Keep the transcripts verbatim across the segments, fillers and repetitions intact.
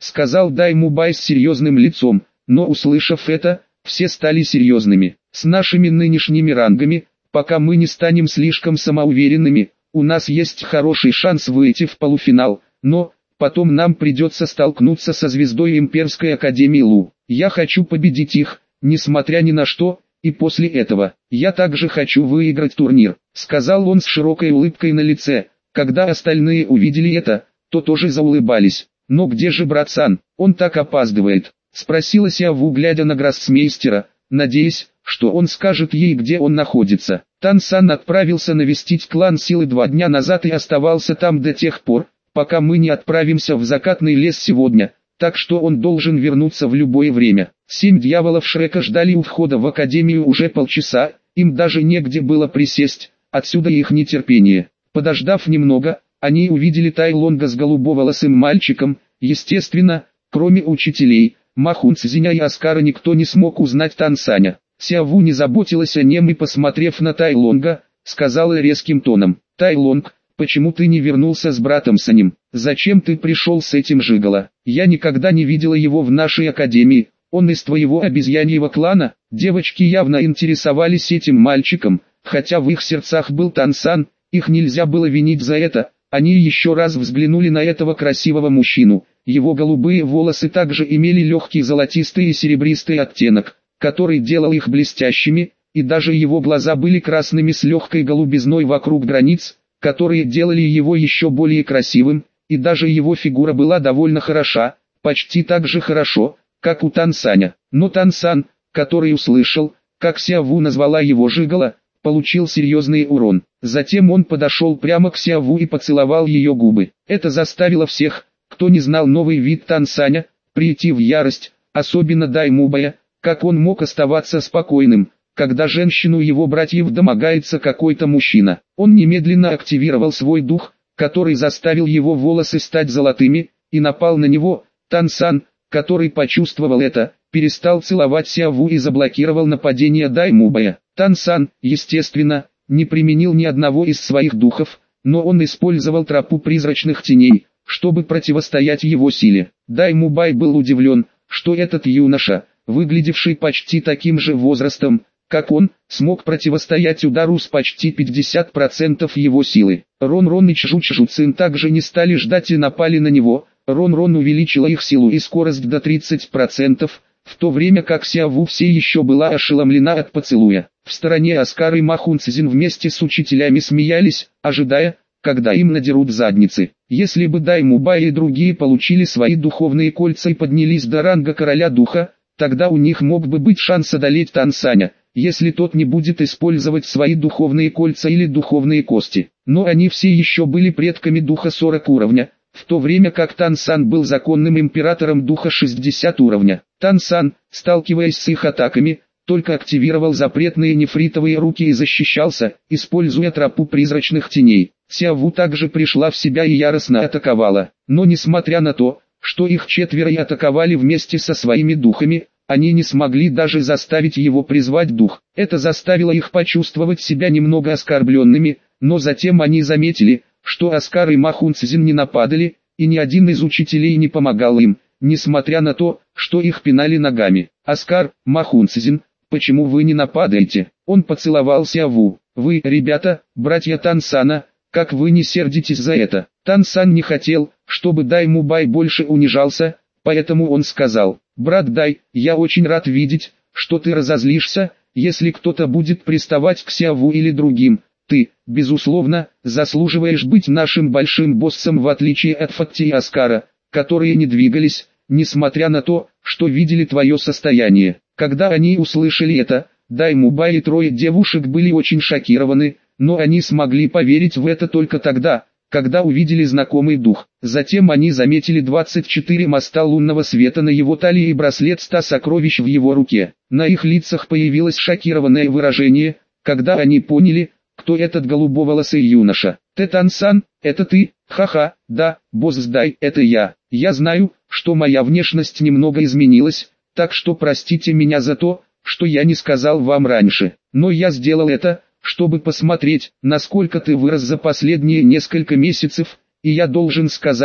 сказал Даймубай с серьезным лицом, но услышав это, все стали серьезными. С нашими нынешними рангами, пока мы не станем слишком самоуверенными, у нас есть хороший шанс выйти в полуфинал, но потом нам придется столкнуться со звездой Имперской Академии Лу. Я хочу победить их, несмотря ни на что, и после этого, я также хочу выиграть турнир, сказал он с широкой улыбкой на лице. Когда остальные увидели это, то тоже заулыбались. Но где же брат-сан, он так опаздывает, спросила Сяову, глядя на гроссмейстера, надеясь, что он скажет ей, где он находится. Тан-сан отправился навестить клан силы два дня назад и оставался там до тех пор, пока мы не отправимся в закатный лес сегодня, так что он должен вернуться в любое время. Семь дьяволов Шрека ждали у входа в академию уже полчаса, им даже негде было присесть, отсюда их нетерпение. Подождав немного, они увидели Тайлонга с голубоволосым мальчиком, естественно, кроме учителей, Ма Хунцзиня и Оскара никто не смог узнать Тан-саня. Сяову не заботилась о нем и, посмотрев на Тайлонга, сказала резким тоном: «Тайлонг, почему ты не вернулся с братом Санем? Зачем ты пришел с этим жиголо? Я никогда не видела его в нашей академии, он из твоего обезьяньего клана». Девочки явно интересовались этим мальчиком, хотя в их сердцах был Тан-сан, их нельзя было винить за это. Они еще раз взглянули на этого красивого мужчину, его голубые волосы также имели легкий золотистый и серебристый оттенок, который делал их блестящими, и даже его глаза были красными с легкой голубизной вокруг границ, которые делали его еще более красивым, и даже его фигура была довольно хороша, почти так же хорошо, как у Тан-саня. Но Тан-сан, который услышал, как Сяову назвала его жиголо, получил серьезный урон. Затем он подошел прямо к Сяову и поцеловал ее губы. Это заставило всех, кто не знал новый вид Тан-саня, прийти в ярость, особенно Даймубая. Как он мог оставаться спокойным, когда женщину его братьев домогается какой-то мужчина? Он немедленно активировал свой дух, который заставил его волосы стать золотыми, и напал на него. Тан-сан, который почувствовал это, перестал целовать Сяову и заблокировал нападение Даймубая. Тан-сан, естественно, не применил ни одного из своих духов, но он использовал тропу призрачных теней, чтобы противостоять его силе. Даймубай был удивлен, что этот юноша, выглядевший почти таким же возрастом, как он, смог противостоять удару с почти пятьдесят процентов его силы. Рон-Рон и Чжу-Чжу-Цин также не стали ждать и напали на него. Рон-Рон увеличила их силу и скорость до тридцати процентов, в то время как Сяову все еще была ошеломлена от поцелуя. В стороне Оскар и Ма Хунцзин вместе с учителями смеялись, ожидая, когда им надерут задницы. Если бы Даймубай и другие получили свои духовные кольца и поднялись до ранга короля духа, тогда у них мог бы быть шанс одолеть Тан-саня, если тот не будет использовать свои духовные кольца или духовные кости. Но они все еще были предками духа сорок уровня, в то время как Тан-сан был законным императором духа шестьдесят уровня. Тан-сан, сталкиваясь с их атаками, только активировал запретные нефритовые руки и защищался, используя тропу призрачных теней. Сяову также пришла в себя и яростно атаковала, но несмотря на то, что их четверо и атаковали вместе со своими духами, они не смогли даже заставить его призвать дух. Это заставило их почувствовать себя немного оскорбленными, но затем они заметили, что Оскар и Ма Хунцзин не нападали, и ни один из учителей не помогал им, несмотря на то, что их пинали ногами. «Оскар, Ма Хунцзин, почему вы не нападаете?» Он поцеловал Сяову. «Вы, ребята, братья Тан-сана, как вы не сердитесь за это?» Тан-сан не хотел, чтобы Даймубай больше унижался, поэтому он сказал: «Брат Дай, я очень рад видеть, что ты разозлишься, если кто-то будет приставать к Сяову или другим. Ты, безусловно, заслуживаешь быть нашим большим боссом, в отличие от Фатти и Оскара, которые не двигались, несмотря на то, что видели твое состояние». Когда они услышали это, Даймубай и трое девушек были очень шокированы, но они смогли поверить в это только тогда, когда увидели знакомый дух. Затем они заметили двадцать четыре моста лунного света на его талии и браслет ста сокровищ в его руке. На их лицах появилось шокированное выражение, когда они поняли, кто этот голубоволосый юноша. «Тан-сан, это ты? Ха-ха, да, босс Дай, это я. Я знаю, что моя внешность немного изменилась, так что простите меня за то, что я не сказал вам раньше. Но я сделал это, чтобы посмотреть, насколько ты вырос за последние несколько месяцев, и я должен сказать,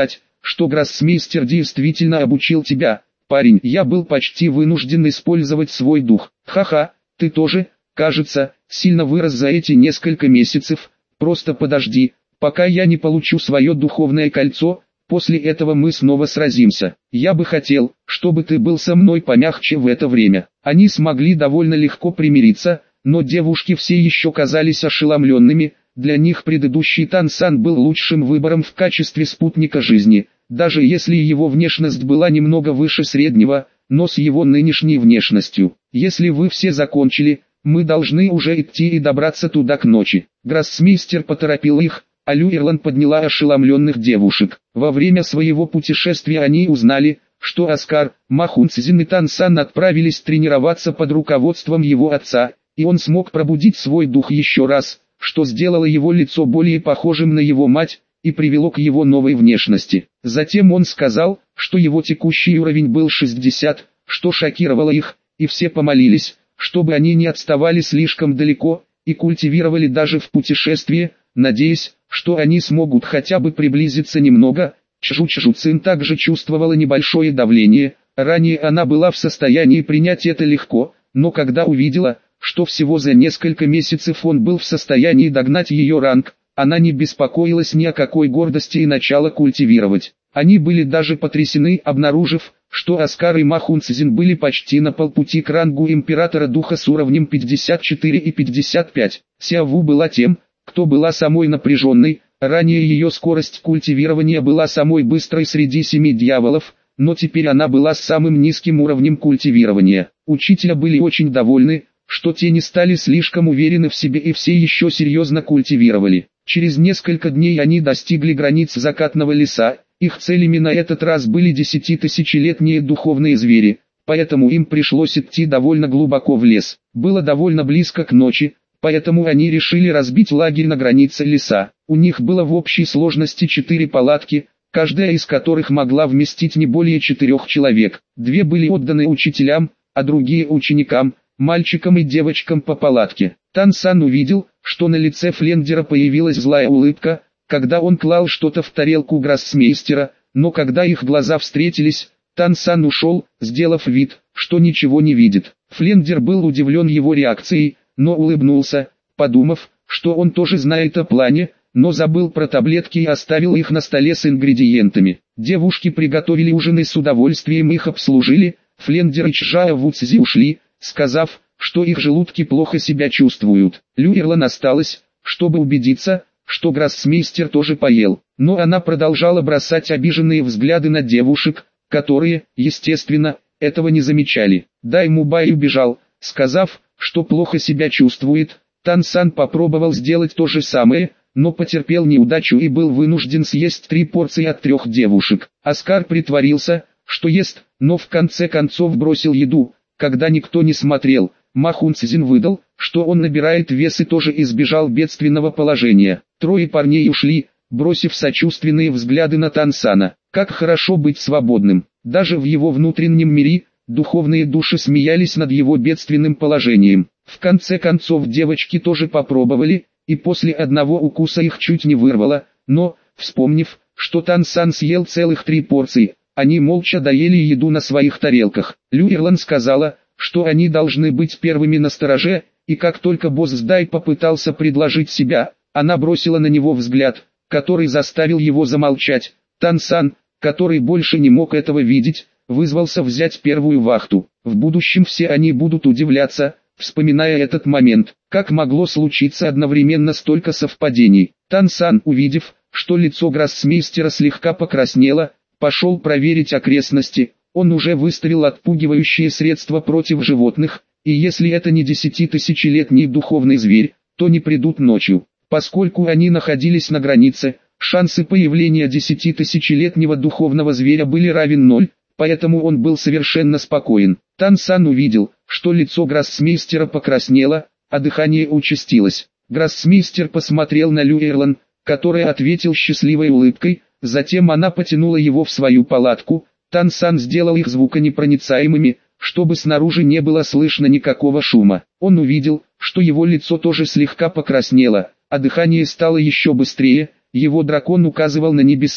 что гроссмейстер действительно обучил тебя. Парень, я был почти вынужден использовать свой дух. Ха-ха, ты тоже, кажется, сильно вырос за эти несколько месяцев. Просто подожди, пока я не получу свое духовное кольцо, после этого мы снова сразимся. Я бы хотел, чтобы ты был со мной помягче в это время. Они смогли довольно легко примириться, но девушки все еще казались ошеломленными. Для них предыдущий Тан-сан был лучшим выбором в качестве спутника жизни, даже если его внешность была немного выше среднего, но с его нынешней внешностью. Если вы все закончили, мы должны уже идти и добраться туда к ночи. Гроссмейстер поторопил их, а Люэрлан подняла ошеломленных девушек. Во время своего путешествия они узнали, что Оскар, Ма Хунцзин и Тан-сан отправились тренироваться под руководством его отца, и он смог пробудить свой дух еще раз, что сделало его лицо более похожим на его мать, и привело к его новой внешности. Затем он сказал, что его текущий уровень был шестьдесят, что шокировало их, и все помолились, чтобы они не отставали слишком далеко, и культивировали даже в путешествии, надеясь, что они смогут хотя бы приблизиться немного. Чжу-Чжу Цин также чувствовала небольшое давление, ранее она была в состоянии принять это легко, но когда увидела, что всего за несколько месяцев он был в состоянии догнать ее ранг, она не беспокоилась ни о какой гордости и начала культивировать. Они были даже потрясены, обнаружив, что Оскар и Ма Хунцзин были почти на полпути к рангу Императора Духа с уровнем пятьдесят четыре и пятьдесят пять. Сяову была тем, кто была самой напряженной, ранее ее скорость культивирования была самой быстрой среди семи дьяволов, но теперь она была с самым низким уровнем культивирования. Учителя были очень довольны, что те не стали слишком уверены в себе и все еще серьезно культивировали. Через несколько дней они достигли границ закатного леса, их целями на этот раз были десятитысячелетние духовные звери, поэтому им пришлось идти довольно глубоко в лес. Было довольно близко к ночи, поэтому они решили разбить лагерь на границе леса. У них было в общей сложности четыре палатки, каждая из которых могла вместить не более четырех человек. Две были отданы учителям, а другие ученикам, мальчикам и девочкам по палатке. Тан-сан увидел, что на лице Флендера появилась злая улыбка, когда он клал что-то в тарелку гроссмейстера, но когда их глаза встретились, Тан-сан ушел, сделав вид, что ничего не видит. Флендер был удивлен его реакцией, но улыбнулся, подумав, что он тоже знает о плане, но забыл про таблетки и оставил их на столе с ингредиентами. Девушки приготовили ужин и с удовольствием их обслужили. Флендер и Чжао Вуцзи ушли, сказав, что их желудки плохо себя чувствуют. Люэрлан осталась, чтобы убедиться, что гроссмейстер тоже поел, но она продолжала бросать обиженные взгляды на девушек, которые, естественно, этого не замечали. Дай Мубай убежал, сказав, что плохо себя чувствует. Тан-сан попробовал сделать то же самое, но потерпел неудачу и был вынужден съесть три порции от трех девушек. Оскар притворился, что ест, но в конце концов бросил еду, когда никто не смотрел. Ма Хунцзин выдал, что он набирает вес и тоже избежал бедственного положения. Трое парней ушли, бросив сочувственные взгляды на Тан-сана. Как хорошо быть свободным. Даже в его внутреннем мире, духовные души смеялись над его бедственным положением. В конце концов девочки тоже попробовали, и после одного укуса их чуть не вырвало, но, вспомнив, что Тан-сан съел целых три порции, они молча доели еду на своих тарелках. Люэрлан сказала, что они должны быть первыми на стороже, и как только босс Дай попытался предложить себя, она бросила на него взгляд, который заставил его замолчать. Тан-сан, который больше не мог этого видеть, вызвался взять первую вахту. В будущем все они будут удивляться, вспоминая этот момент, как могло случиться одновременно столько совпадений. Тан-сан, увидев, что лицо гроссмейстера слегка покраснело, пошел проверить окрестности. Он уже выставил отпугивающие средства против животных, и если это не десятитысячелетний духовный зверь, то не придут ночью. Поскольку они находились на границе, шансы появления десятитысячелетнего духовного зверя были равен ноль, поэтому он был совершенно спокоен. Тан-сан увидел, что лицо гроссмейстера покраснело, а дыхание участилось. Гроссмейстер посмотрел на Люэрлан, который ответил счастливой улыбкой, затем она потянула его в свою палатку. Тан-сан сделал их звуконепроницаемыми, чтобы снаружи не было слышно никакого шума. Он увидел, что его лицо тоже слегка покраснело, а дыхание стало еще быстрее. Его дракон указывал на небеса,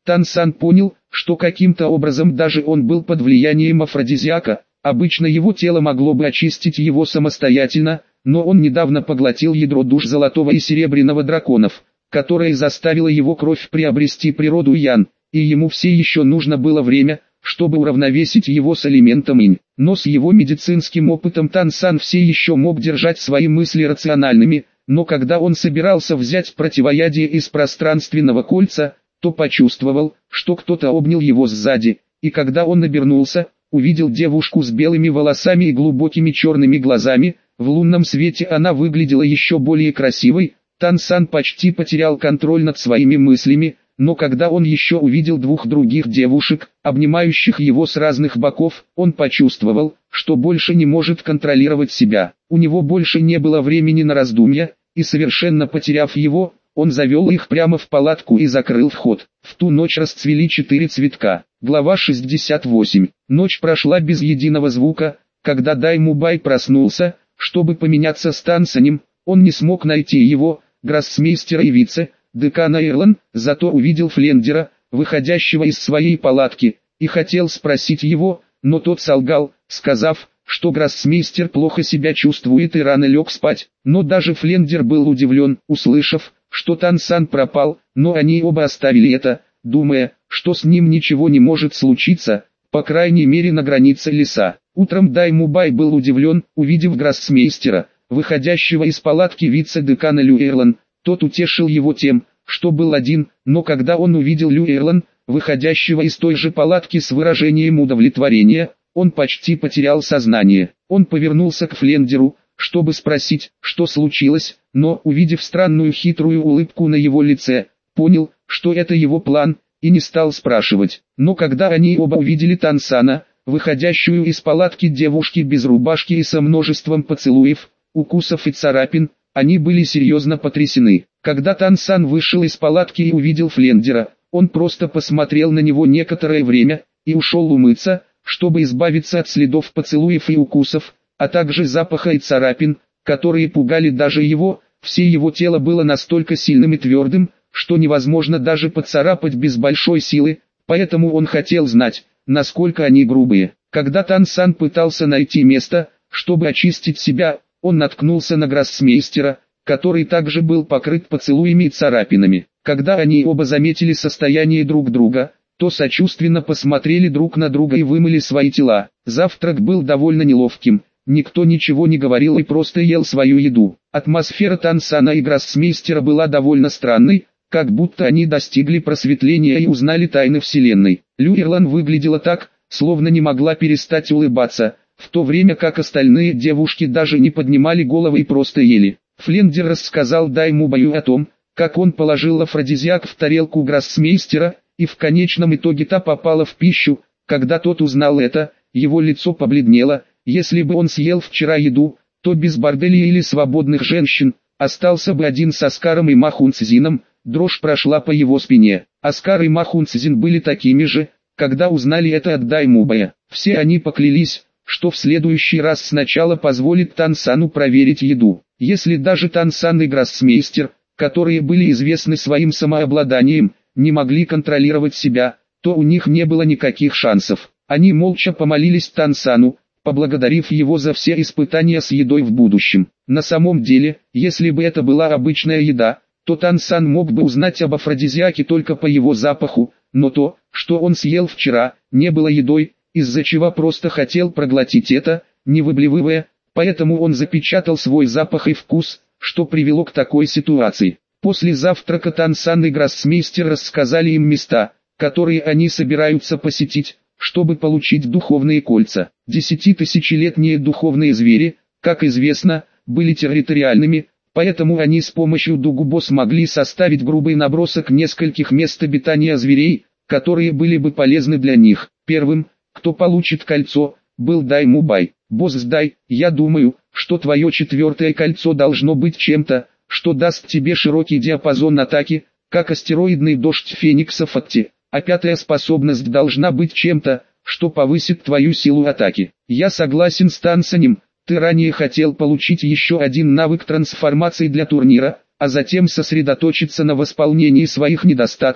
Тан-сан понял, что каким-то образом даже он был под влиянием афродизиака. Обычно его тело могло бы очистить его самостоятельно, но он недавно поглотил ядро душ золотого и серебряного драконов, которое заставило его кровь приобрести природу ян, и ему все еще нужно было время, чтобы уравновесить его с элементом инь. Но с его медицинским опытом Тан-сан все еще мог держать свои мысли рациональными, но когда он собирался взять противоядие из пространственного кольца, то почувствовал, что кто-то обнял его сзади, и когда он обернулся, увидел девушку с белыми волосами и глубокими черными глазами. В лунном свете она выглядела еще более красивой. Тан-сан почти потерял контроль над своими мыслями, но когда он еще увидел двух других девушек, обнимающих его с разных боков, он почувствовал, что больше не может контролировать себя. У него больше не было времени на раздумья, и совершенно потеряв его, он завел их прямо в палатку и закрыл вход. В ту ночь расцвели четыре цветка. Глава шестьдесят восемь. Ночь прошла без единого звука. Когда Дайму-бай проснулся, чтобы поменяться с Тан-санем, он не смог найти его, гроссмейстера и вице-декана Ирлан, зато увидел Флендера, выходящего из своей палатки, и хотел спросить его, но тот солгал, сказав, что гроссмейстер плохо себя чувствует и рано лег спать. Но даже Флендер был удивлен, услышав, что Тан-сан пропал, но они оба оставили это, думая, что с ним ничего не может случиться, по крайней мере на границе леса. Утром Дайму-бай был удивлен, увидев гроссмейстера, выходящего из палатки вице-декана Лю Эрлан. Тот утешил его тем, что был один, но когда он увидел Лю Эрлан, выходящего из той же палатки с выражением удовлетворения, он почти потерял сознание. Он повернулся к Флендеру, чтобы спросить, что случилось, но, увидев странную хитрую улыбку на его лице, понял, что это его план, и не стал спрашивать. Но когда они оба увидели Тан-сана, выходящую из палатки девушки без рубашки и со множеством поцелуев, укусов и царапин, они были серьезно потрясены. Когда Тан-сан вышел из палатки и увидел Флендера, он просто посмотрел на него некоторое время, и ушел умыться, чтобы избавиться от следов поцелуев и укусов, а также запаха и царапин, которые пугали даже его. Все его тело было настолько сильным и твердым, что невозможно даже поцарапать без большой силы, поэтому он хотел знать, насколько они грубые. Когда Тан-сан пытался найти место, чтобы очистить себя, он наткнулся на гроссмейстера, который также был покрыт поцелуями и царапинами. Когда они оба заметили состояние друг друга, то сочувственно посмотрели друг на друга и вымыли свои тела. Завтрак был довольно неловким, никто ничего не говорил и просто ел свою еду. Атмосфера Тан-сана и гроссмейстера была довольно странной, как будто они достигли просветления и узнали тайны Вселенной. Лю Эрлан выглядела так, словно не могла перестать улыбаться, в то время как остальные девушки даже не поднимали головы и просто ели. Флендер рассказал Дайму-баю о том, как он положил афродизиак в тарелку гроссмейстера, и в конечном итоге та попала в пищу. Когда тот узнал это, его лицо побледнело. Если бы он съел вчера еду, то без борделя или свободных женщин, остался бы один с Оскаром и Махунцзином. Дрожь прошла по его спине. Оскар и Махунцзин были такими же, когда узнали это от Дайму-бая. Все они поклялись, что в следующий раз сначала позволит Тан-сану проверить еду. Если даже Тан-сан и гроссмейстер, которые были известны своим самообладанием, не могли контролировать себя, то у них не было никаких шансов. Они молча помолились Тан-сану, поблагодарив его за все испытания с едой в будущем. На самом деле, если бы это была обычная еда, то Тан-сан мог бы узнать об афродизиаке только по его запаху, но то, что он съел вчера, не было едой, из-за чего просто хотел проглотить это, не выблевывая, поэтому он запечатал свой запах и вкус, что привело к такой ситуации. После завтрака Тан-сан и гроссмейстер рассказали им места, которые они собираются посетить, чтобы получить духовные кольца. Десятитысячелетние духовные звери, как известно, были территориальными, поэтому они с помощью Дугубо смогли составить грубый набросок нескольких мест обитания зверей, которые были бы полезны для них. Первым, кто получит кольцо, был Дайму-бай. «Босс Дай, я думаю, что твое четвертое кольцо должно быть чем-то, что даст тебе широкий диапазон атаки, как астероидный дождь фениксов от Ти, а пятая способность должна быть чем-то, что повысит твою силу атаки. Я согласен с Тан-санем, ты ранее хотел получить еще один навык трансформации для турнира, а затем сосредоточиться на восполнении своих недостатков.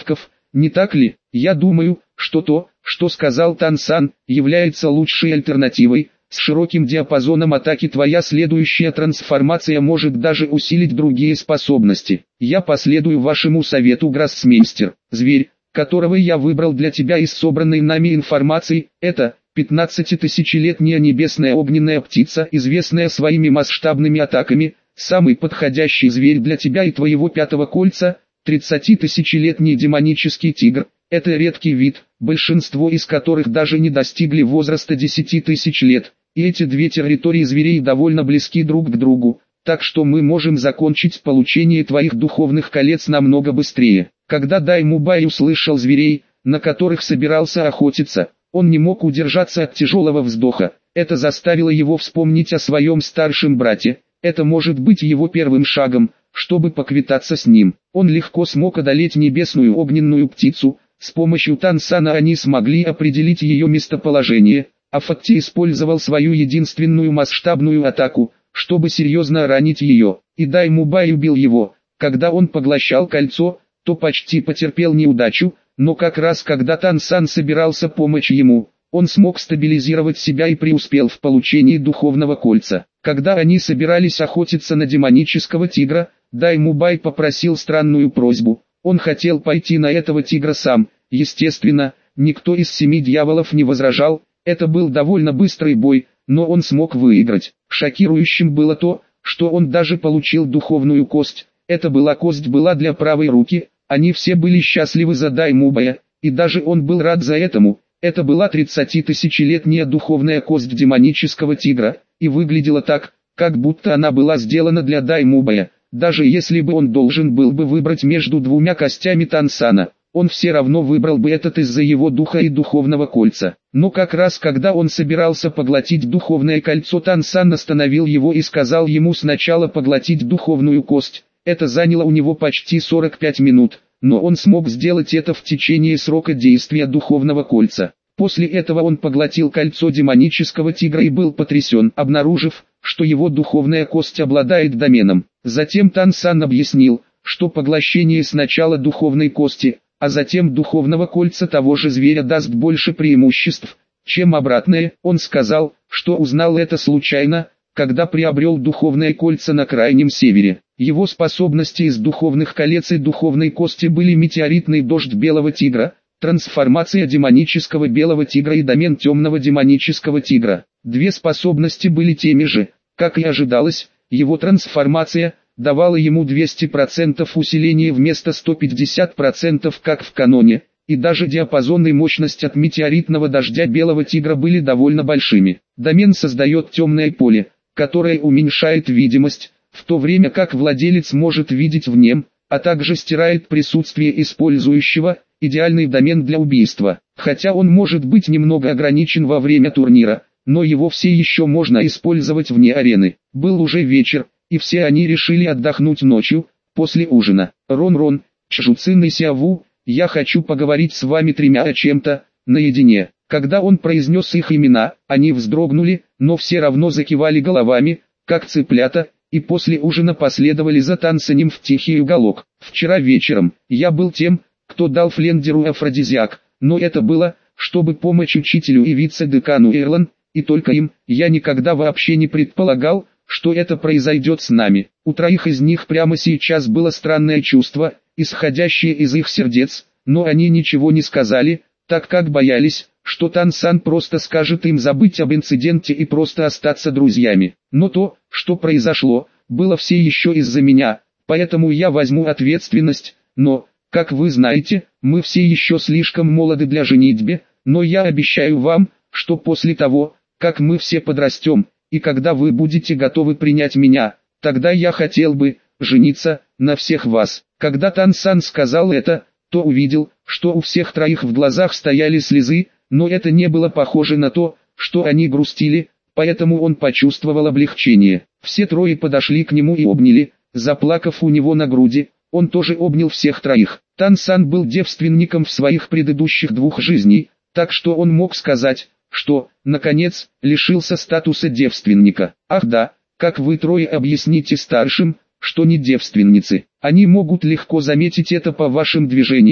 не так ли? Я думаю, что то, что сказал Тан-сан, является лучшей альтернативой. С широким диапазоном атаки твоя следующая трансформация может даже усилить другие способности. Я последую вашему совету, гроссмейстер. Зверь, которого я выбрал для тебя из собранной нами информации, это пятнадцатитысячелетняя небесная огненная птица, известная своими масштабными атаками, самый подходящий зверь для тебя и твоего пятого кольца, тридцатитысячелетний демонический тигр. Это редкий вид, большинство из которых даже не достигли возраста десяти тысяч лет. И эти две территории зверей довольно близки друг к другу, так что мы можем закончить получение твоих духовных колец намного быстрее. Когда Даймубай услышал зверей, на которых собирался охотиться, он не мог удержаться от тяжелого вздоха. Это заставило его вспомнить о своем старшем брате. Это может быть его первым шагом, чтобы поквитаться с ним. Он легко смог одолеть небесную огненную птицу. С помощью Тан-сана они смогли определить ее местоположение, а Фатти использовал свою единственную масштабную атаку, чтобы серьезно ранить ее, и Даймубай убил его. Когда он поглощал кольцо, то почти потерпел неудачу, но как раз когда Тан-сан собирался помочь ему, он смог стабилизировать себя и преуспел в получении духовного кольца. Когда они собирались охотиться на демонического тигра, Даймубай попросил странную просьбу. Он хотел пойти на этого тигра сам. Естественно, никто из семи дьяволов не возражал. Это был довольно быстрый бой, но он смог выиграть. Шокирующим было то, что он даже получил духовную кость. Эта была кость была для правой руки. Они все были счастливы за Даймубая, и даже он был рад за этому. Это была тридцатитысячелетняя духовная кость демонического тигра, и выглядела так, как будто она была сделана для Даймубая. Даже если бы он должен был бы выбрать между двумя костями Тан-сана, он все равно выбрал бы этот из-за его духа и духовного кольца. Но как раз когда он собирался поглотить духовное кольцо, Тан-сан остановил его и сказал ему сначала поглотить духовную кость. Это заняло у него почти сорок пять минут, но он смог сделать это в течение срока действия духовного кольца. После этого он поглотил кольцо демонического тигра и был потрясен, обнаружив, что его духовная кость обладает доменом. Затем Тан-сан объяснил, что поглощение сначала духовной кости, а затем духовного кольца того же зверя даст больше преимуществ, чем обратное. Он сказал, что узнал это случайно, когда приобрел духовное кольца на крайнем севере. Его способности из духовных колец и духовной кости были метеоритный дождь белого тигра, трансформация демонического белого тигра и домен темного демонического тигра. Две способности были теми же, как и ожидалось. Его трансформация давала ему двести процентов усиления вместо ста пятидесяти процентов, как в каноне, и даже диапазон и мощность от метеоритного дождя белого тигра были довольно большими. Домен создает темное поле, которое уменьшает видимость, в то время как владелец может видеть в нем, а также стирает присутствие использующего. Идеальный домен для убийства. Хотя он может быть немного ограничен во время турнира, но его все еще можно использовать вне арены. Был уже вечер, и все они решили отдохнуть ночью, после ужина. Рон-Рон, Чжуцин и Сяву, я хочу поговорить с вами тремя о чем-то, наедине. Когда он произнес их имена, они вздрогнули, но все равно закивали головами, как цыплята, и после ужина последовали за Тансанем в тихий уголок. Вчера вечером, я был тем, кто дал Флендеру афродизиак, но это было, чтобы помочь учителю и вице-декану Эрлан, и только им. Я никогда вообще не предполагал, что это произойдет с нами. У троих из них прямо сейчас было странное чувство, исходящее из их сердец, но они ничего не сказали, так как боялись, что Тан-сан просто скажет им забыть об инциденте и просто остаться друзьями. Но то, что произошло, было все еще из-за меня, поэтому я возьму ответственность, но... Как вы знаете, мы все еще слишком молоды для женитьбы, но я обещаю вам, что после того, как мы все подрастем, и когда вы будете готовы принять меня, тогда я хотел бы жениться на всех вас. Когда Тан-сан сказал это, то увидел, что у всех троих в глазах стояли слезы, но это не было похоже на то, что они грустили, поэтому он почувствовал облегчение. Все трое подошли к нему и обняли, заплакав у него на груди. Он тоже обнял всех троих. Тан-сан был девственником в своих предыдущих двух жизней, так что он мог сказать, что, наконец, лишился статуса девственника. Ах да, как вы трое объясните старшим, что не девственницы. Они могут легко заметить это по вашим движениям,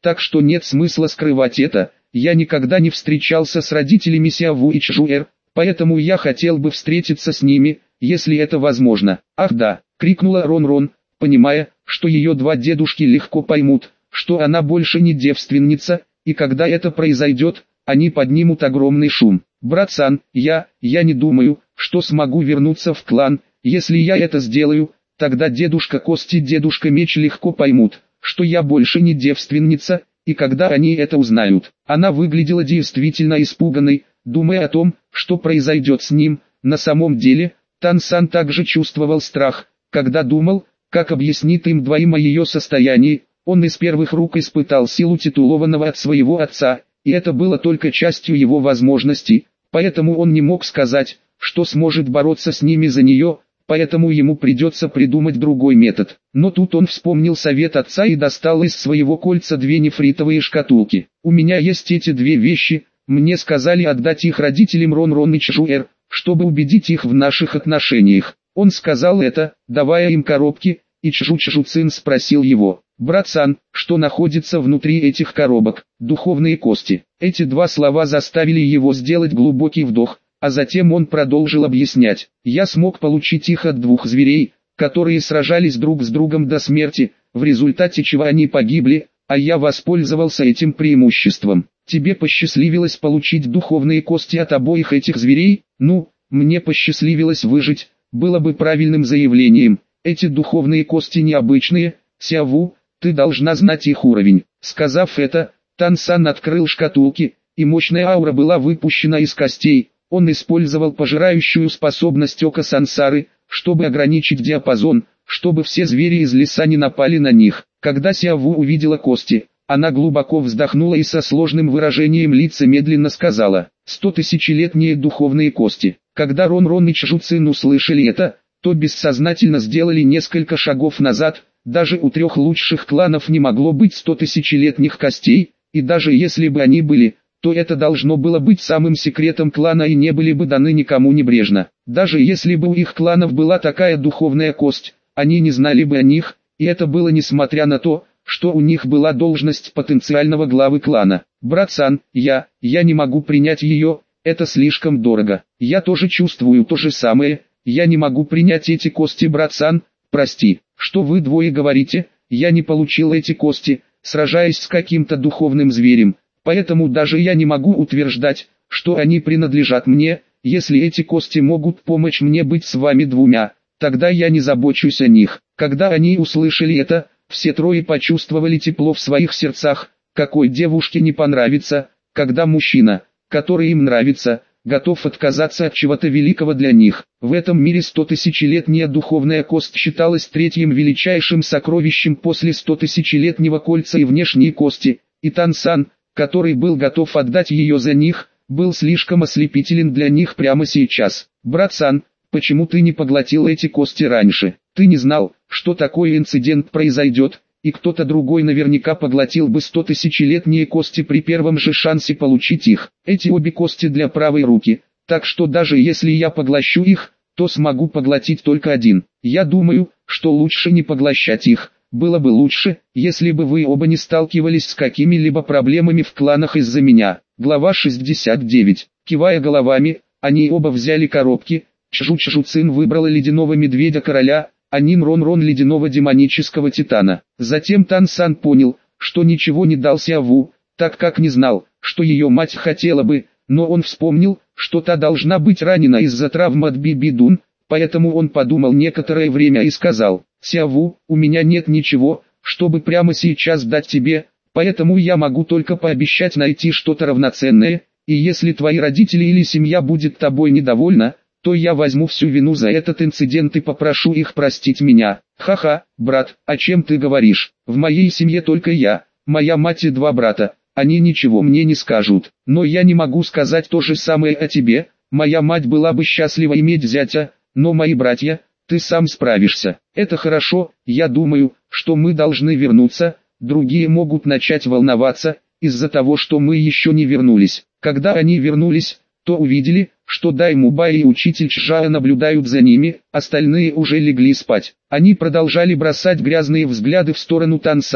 так что нет смысла скрывать это. Я никогда не встречался с родителями Сяову и Чжуэр, поэтому я хотел бы встретиться с ними, если это возможно. Ах да, крикнула Рон-Рон, понимая, что ее два дедушки легко поймут, что она больше не девственница, и когда это произойдет, они поднимут огромный шум. Брат Сан, я, я не думаю, что смогу вернуться в клан. Если я это сделаю, тогда дедушка Кость и дедушка Меч легко поймут, что я больше не девственница, и когда они это узнают. Она выглядела действительно испуганной, думая о том, что произойдет с ним. На самом деле, Тан Сан также чувствовал страх, когда думал, как объяснит им двоим о ее состоянии. Он из первых рук испытал силу титулованного от своего отца, и это было только частью его возможностей, поэтому он не мог сказать, что сможет бороться с ними за нее, поэтому ему придется придумать другой метод. Но тут он вспомнил совет отца и достал из своего кольца две нефритовые шкатулки. «У меня есть эти две вещи, мне сказали отдать их родителям Рон-Рон и Чжуэр, чтобы убедить их в наших отношениях». Он сказал это, давая им коробки, и Чжу-Чжу-Цин спросил его: «Брат Сан, что находится внутри этих коробок?» «Духовные кости». Эти два слова заставили его сделать глубокий вдох, а затем он продолжил объяснять: «Я смог получить их от двух зверей, которые сражались друг с другом до смерти, в результате чего они погибли, а я воспользовался этим преимуществом. Тебе посчастливилось получить духовные кости от обоих этих зверей?» «Ну, мне посчастливилось выжить», было бы правильным заявлением. «Эти духовные кости необычные, Сяову, ты должна знать их уровень». Сказав это, Тан Сан открыл шкатулки, и мощная аура была выпущена из костей. Он использовал пожирающую способность ока сансары, чтобы ограничить диапазон, чтобы все звери из леса не напали на них. Когда Сяову увидела кости, она глубоко вздохнула и со сложным выражением лица медленно сказала: «Сто тысячелетние духовные кости». Когда Рон-Рон и Чжу-Цин услышали это, то бессознательно сделали несколько шагов назад. Даже у трех лучших кланов не могло быть сто тысячелетних костей, и даже если бы они были, то это должно было быть самым секретом клана и не были бы даны никому небрежно. Даже если бы у их кланов была такая духовная кость, они не знали бы о них, и это было несмотря на то, что у них была должность потенциального главы клана. «Брат Сан, я, я не могу принять ее, это слишком дорого. Я тоже чувствую то же самое, я не могу принять эти кости, брат Сан, прости, что вы двое говорите, я не получил эти кости, сражаясь с каким-то духовным зверем, поэтому даже я не могу утверждать, что они принадлежат мне. Если эти кости могут помочь мне быть с вами двумя, тогда я не забочусь о них». Когда они услышали это, все трое почувствовали тепло в своих сердцах. Какой девушке не понравится, когда мужчина, который им нравится, готов отказаться от чего-то великого для них. В этом мире стотысячелетняя духовная кость считалась третьим величайшим сокровищем после стотысячелетнего кольца и внешней кости, и Тан Сан, который был готов отдать ее за них, был слишком ослепителен для них прямо сейчас. «Брат Сан, почему ты не поглотил эти кости раньше? Ты не знал, что такой инцидент произойдет, и кто-то другой наверняка поглотил бы стотысячелетние кости при первом же шансе получить их. Эти обе кости для правой руки, так что даже если я поглощу их, то смогу поглотить только один. Я думаю, что лучше не поглощать их. Было бы лучше, если бы вы оба не сталкивались с какими-либо проблемами в кланах из-за меня». Глава шестьдесят девять. Кивая головами, они оба взяли коробки. Чжу-Чжу-Цин выбрала ледяного медведя-короля, а Нин Рон-Рон ледяного демонического титана. Затем Тан Сан понял, что ничего не дал Сяову, так как не знал, что ее мать хотела бы, но он вспомнил, что та должна быть ранена из-за травм от Бибидун, поэтому он подумал некоторое время и сказал: «Сяову, у меня нет ничего, чтобы прямо сейчас дать тебе, поэтому я могу только пообещать найти что-то равноценное, и если твои родители или семья будет тобой недовольна, то я возьму всю вину за этот инцидент и попрошу их простить меня». «Ха-ха, брат, о чем ты говоришь? В моей семье только я, моя мать и два брата, они ничего мне не скажут. Но я не могу сказать то же самое о тебе, моя мать была бы счастлива иметь зятя, но мои братья, ты сам справишься». «Это хорошо, я думаю, что мы должны вернуться, другие могут начать волноваться, из-за того, что мы еще не вернулись». Когда они вернулись, то увидели, что Дай Мубай и учитель Чжао наблюдают за ними, остальные уже легли спать. Они продолжали бросать грязные взгляды в сторону Тан Сана,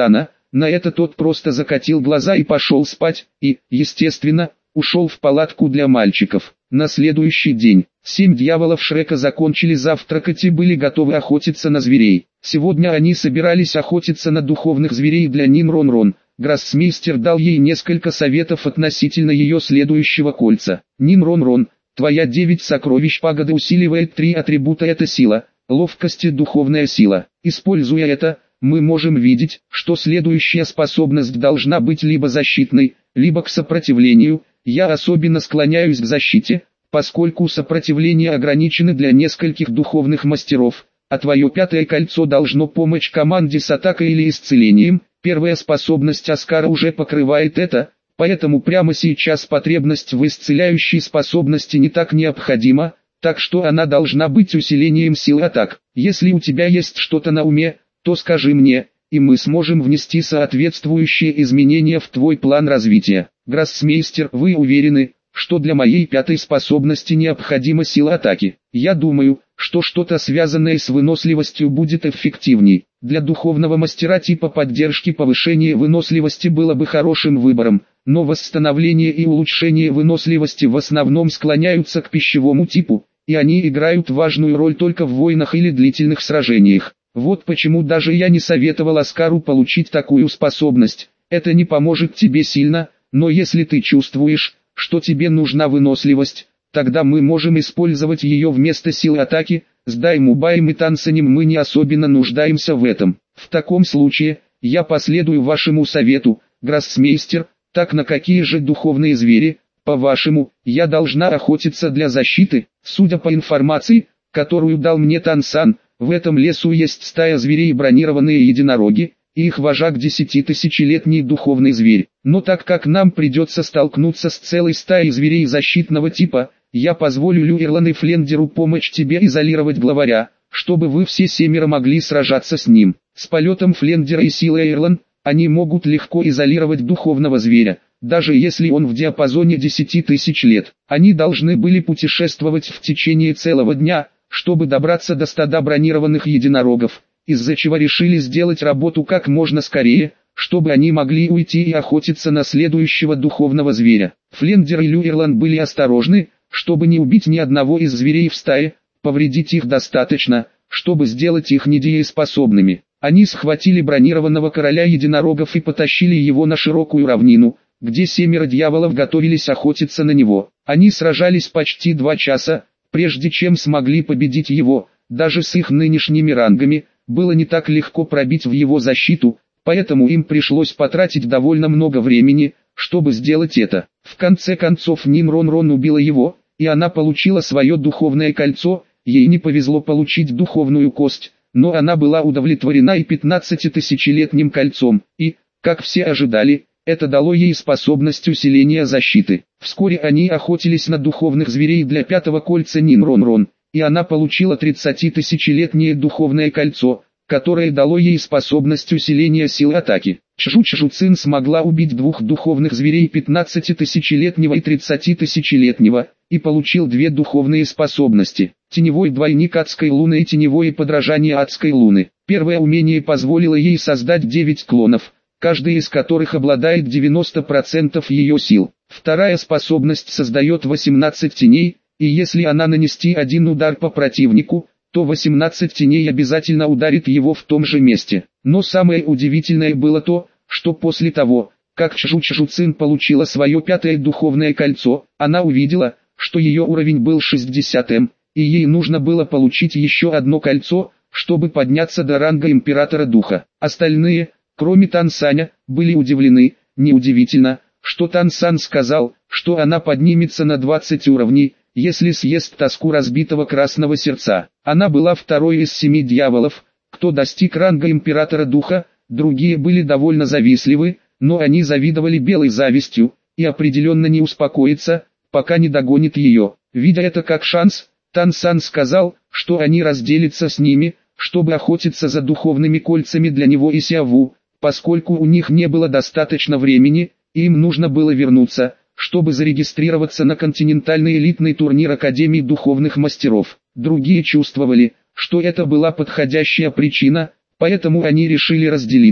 На это тот просто закатил глаза и пошел спать, и, естественно, ушел в палатку для мальчиков. На следующий день, семь дьяволов Шрека закончили завтракать и были готовы охотиться на зверей. Сегодня они собирались охотиться на духовных зверей для Нин-Рон-Рон. Гроссмейстер дал ей несколько советов относительно ее следующего кольца. Нин-Рон-Рон, твоя девять сокровищ пагоды усиливает три атрибута: это сила, ловкость и духовная сила. Используя это, мы можем видеть, что следующая способность должна быть либо защитной, либо к сопротивлению. Я особенно склоняюсь к защите, поскольку сопротивление ограничено для нескольких духовных мастеров, а твое пятое кольцо должно помочь команде с атакой или исцелением. Первая способность Оскара уже покрывает это, поэтому прямо сейчас потребность в исцеляющей способности не так необходима, так что она должна быть усилением сил атак. Если у тебя есть что-то на уме, то скажи мне, и мы сможем внести соответствующие изменения в твой план развития. Гроссмейстер, вы уверены, что для моей пятой способности необходима сила атаки? Я думаю, что что-то связанное с выносливостью будет эффективней. Для духовного мастера типа поддержки повышение выносливости было бы хорошим выбором, но восстановление и улучшение выносливости в основном склоняются к пищевому типу, и они играют важную роль только в войнах или длительных сражениях. Вот почему даже я не советовал Оскару получить такую способность. Это не поможет тебе сильно, но если ты чувствуешь, что тебе нужна выносливость, тогда мы можем использовать ее вместо силы атаки. С Даймубаем и Тансанем мы не особенно нуждаемся в этом. В таком случае, я последую вашему совету, Гроссмейстер. Так на какие же духовные звери, по-вашему, я должна охотиться для защиты? Судя по информации, которую дал мне Тансан, в этом лесу есть стая зверей бронированные единороги, и их вожак десятитысячелетний духовный зверь. Но так как нам придется столкнуться с целой стаей зверей защитного типа, я позволю Люэрлан и Флендеру помочь тебе изолировать главаря, чтобы вы все семеро могли сражаться с ним. С полетом Флендера и силой Эрлан, они могут легко изолировать духовного зверя, даже если он в диапазоне десяти тысяч лет. Они должны были путешествовать в течение целого дня, чтобы добраться до стада бронированных единорогов, из-за чего решили сделать работу как можно скорее, чтобы они могли уйти и охотиться на следующего духовного зверя. Флендер и Люэрлан были осторожны, чтобы не убить ни одного из зверей в стае, повредить их достаточно, чтобы сделать их недееспособными. Они схватили бронированного короля единорогов и потащили его на широкую равнину, где семеро дьяволов готовились охотиться на него. Они сражались почти два часа, прежде чем смогли победить его. Даже с их нынешними рангами, было не так легко пробить в его защиту, поэтому им пришлось потратить довольно много времени, чтобы сделать это. В конце концов Нин-Рон-Рон убила его, и она получила свое духовное кольцо. Ей не повезло получить духовную кость, но она была удовлетворена и пятнадцатитысячелетним кольцом, и, как все ожидали, это дало ей способность усиления защиты. Вскоре они охотились на духовных зверей для пятого кольца Нин-Рон-Рон, и она получила тридцатитысячелетнее духовное кольцо, которое дало ей способность усиления сил атаки. Чжу-Чжу-Цин смогла убить двух духовных зверей пятнадцатитысячелетнего и тридцатитысячелетнего, и получил две духовные способности: теневой двойник адской луны и теневое подражание адской луны. Первое умение позволило ей создать девять клонов, каждый из которых обладает девяноста процентов ее сил. Вторая способность создает восемнадцать теней, и если она нанести один удар по противнику, то восемнадцать теней обязательно ударит его в том же месте. Но самое удивительное было то, что после того, как Чжу-Чжу-Цин получила свое пятое духовное кольцо, она увидела, что ее уровень был шестьдесят эм, и ей нужно было получить еще одно кольцо, чтобы подняться до ранга Императора Духа. Остальные, кроме Тансаня, были удивлены. Неудивительно, что Тансан сказал, что она поднимется на двадцать уровней, если съест тоску разбитого красного сердца. Она была второй из семи дьяволов, кто достиг ранга Императора Духа. Другие были довольно завистливы, но они завидовали белой завистью, и определенно не успокоится, пока не догонит ее. Видя это как шанс, Тансан сказал, что они разделятся с ними, чтобы охотиться за духовными кольцами для него и Сяву, поскольку у них не было достаточно времени, и им нужно было вернуться, чтобы зарегистрироваться на континентальный элитный турнир Академии Духовных Мастеров. Другие чувствовали, что это была подходящая причина, поэтому они решили разделиться.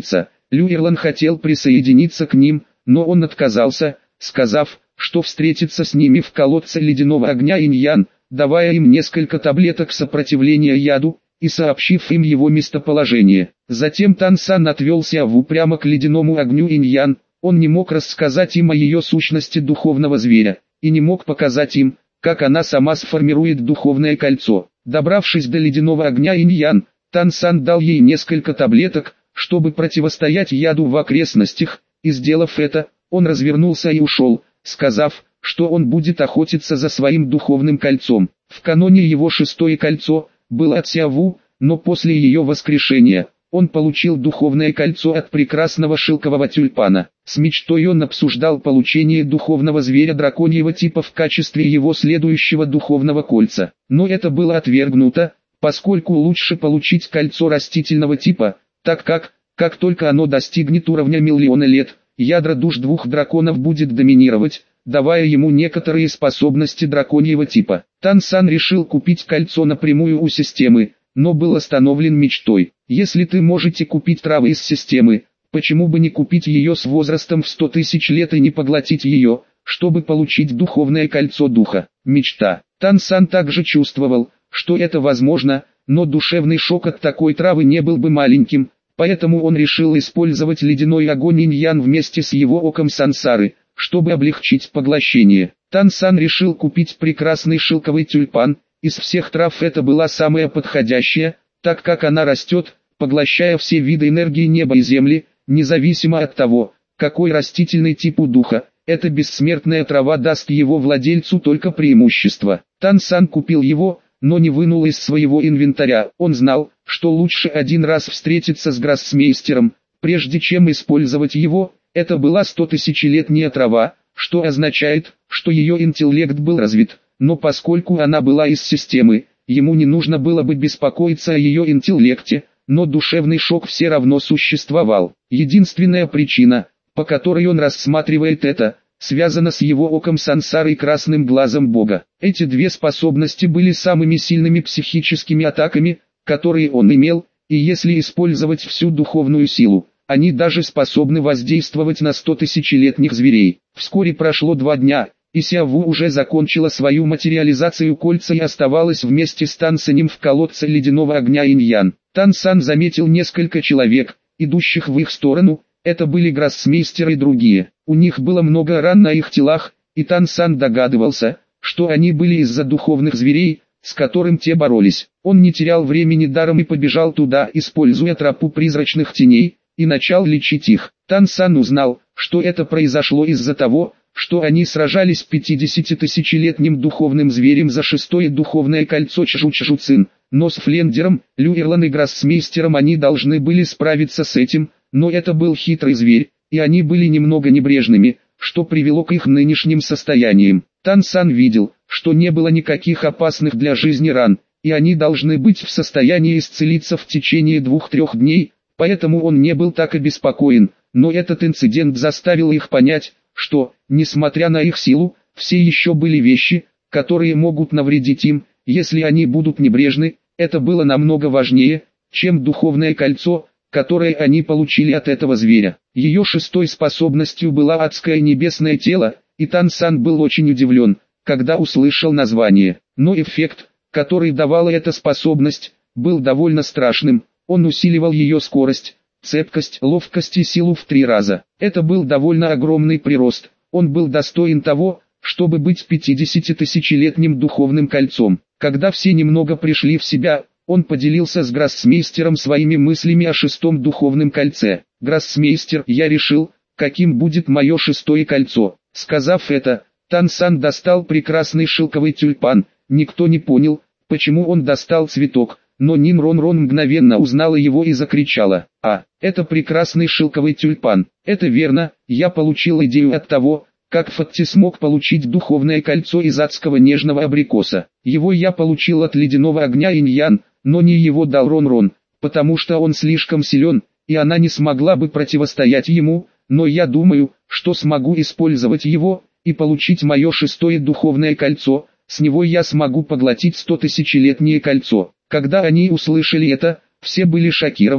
Люэрлан хотел присоединиться к ним, но он отказался, сказав, что встретится с ними в колодце ледяного огня Инь-Ян, давая им несколько таблеток сопротивления яду, и сообщив им его местоположение. Затем Тан Сан отвел Сяву прямо к ледяному огню Инь-Ян. Он не мог рассказать им о ее сущности духовного зверя, и не мог показать им, как она сама сформирует духовное кольцо. Добравшись до ледяного огня Инь-Ян, Тан Сан дал ей несколько таблеток, чтобы противостоять яду в окрестностях, и сделав это, он развернулся и ушел, сказав, что он будет охотиться за своим духовным кольцом. В каноне его шестое кольцо было от Сяву, но после ее воскрешения, он получил духовное кольцо от прекрасного шелкового тюльпана. С мечтой он обсуждал получение духовного зверя драконьего типа в качестве его следующего духовного кольца. Но это было отвергнуто, поскольку лучше получить кольцо растительного типа, так как, как только оно достигнет уровня миллиона лет, ядра душ двух драконов будет доминировать, давая ему некоторые способности драконьего типа. Тан Сан решил купить кольцо напрямую у системы, но был остановлен мечтой. Если ты можете купить травы из системы, почему бы не купить ее с возрастом в сто тысяч лет и не поглотить ее, чтобы получить духовное кольцо духа? Мечта. Тан Сан также чувствовал, что это возможно, но душевный шок от такой травы не был бы маленьким, поэтому он решил использовать ледяной огонь Инь-Ян вместе с его оком сансары, чтобы облегчить поглощение. Тан Сан решил купить прекрасный шелковый тюльпан. Из всех трав это была самая подходящая, так как она растет, поглощая все виды энергии неба и земли, независимо от того, какой растительный тип у духа. Эта бессмертная трава даст его владельцу только преимущество. Тан Сан купил его, но не вынул из своего инвентаря. Он знал, что лучше один раз встретиться с гроссмейстером, прежде чем использовать его. Это была стотысячелетняя трава, что означает, что ее интеллект был развит. Но поскольку она была из системы, ему не нужно было бы беспокоиться о ее интеллекте, но душевный шок все равно существовал. Единственная причина, по которой он рассматривает это, связана с его оком сансары и красным глазом Бога. Эти две способности были самыми сильными психическими атаками, которые он имел, и если использовать всю духовную силу, они даже способны воздействовать на сто тысячелетних зверей. Вскоре прошло два дня, и Сяву уже закончила свою материализацию кольца и оставалась вместе с Тан Санем в колодце ледяного огня Инь-Ян. Тан Сан заметил несколько человек, идущих в их сторону, это были гроссмейстеры и другие. У них было много ран на их телах, и Тан Сан догадывался, что они были из-за духовных зверей, с которым те боролись. Он не терял времени даром и побежал туда, используя тропу призрачных теней, и начал лечить их. Тан Сан узнал, что это произошло из-за того, что они сражались с пятидесятитысячелетним духовным зверем за шестое духовное кольцо Чжу-Чжу-Цин, но с Флендером, Люэрлан и Гроссмейстером они должны были справиться с этим, но это был хитрый зверь, и они были немного небрежными, что привело к их нынешним состояниям. Тан Сан видел, что не было никаких опасных для жизни ран, и они должны быть в состоянии исцелиться в течение двух-трех дней, поэтому он не был так обеспокоен, но этот инцидент заставил их понять, что, несмотря на их силу, все еще были вещи, которые могут навредить им, если они будут небрежны. Это было намного важнее, чем духовное кольцо, которое они получили от этого зверя. Ее шестой способностью была адское небесное тело, и Тан Сан был очень удивлен, когда услышал название. Но эффект, который давала эта способность, был довольно страшным. Он усиливал ее скорость, цепкость, ловкость и силу в три раза. Это был довольно огромный прирост. Он был достоин того, чтобы быть пятидесятитысячелетним духовным кольцом. Когда все немного пришли в себя, он поделился с гроссмейстером своими мыслями о шестом духовном кольце. «Гроссмейстер, я решил, каким будет мое шестое кольцо». Сказав это, Тан Сан достал прекрасный шелковый тюльпан. Никто не понял, почему он достал цветок. Но Нин Рон Рон мгновенно узнала его и закричала: «А, это прекрасный шелковый тюльпан! Это верно, я получил идею от того, как Фатти смог получить духовное кольцо из адского нежного абрикоса. Его я получил от ледяного огня Инь-Ян, но не его дал Рон Рон, потому что он слишком силен, и она не смогла бы противостоять ему, но я думаю, что смогу использовать его, и получить мое шестое духовное кольцо, с него я смогу поглотить стотысячелетнее кольцо». Когда они услышали это, все были шокированы,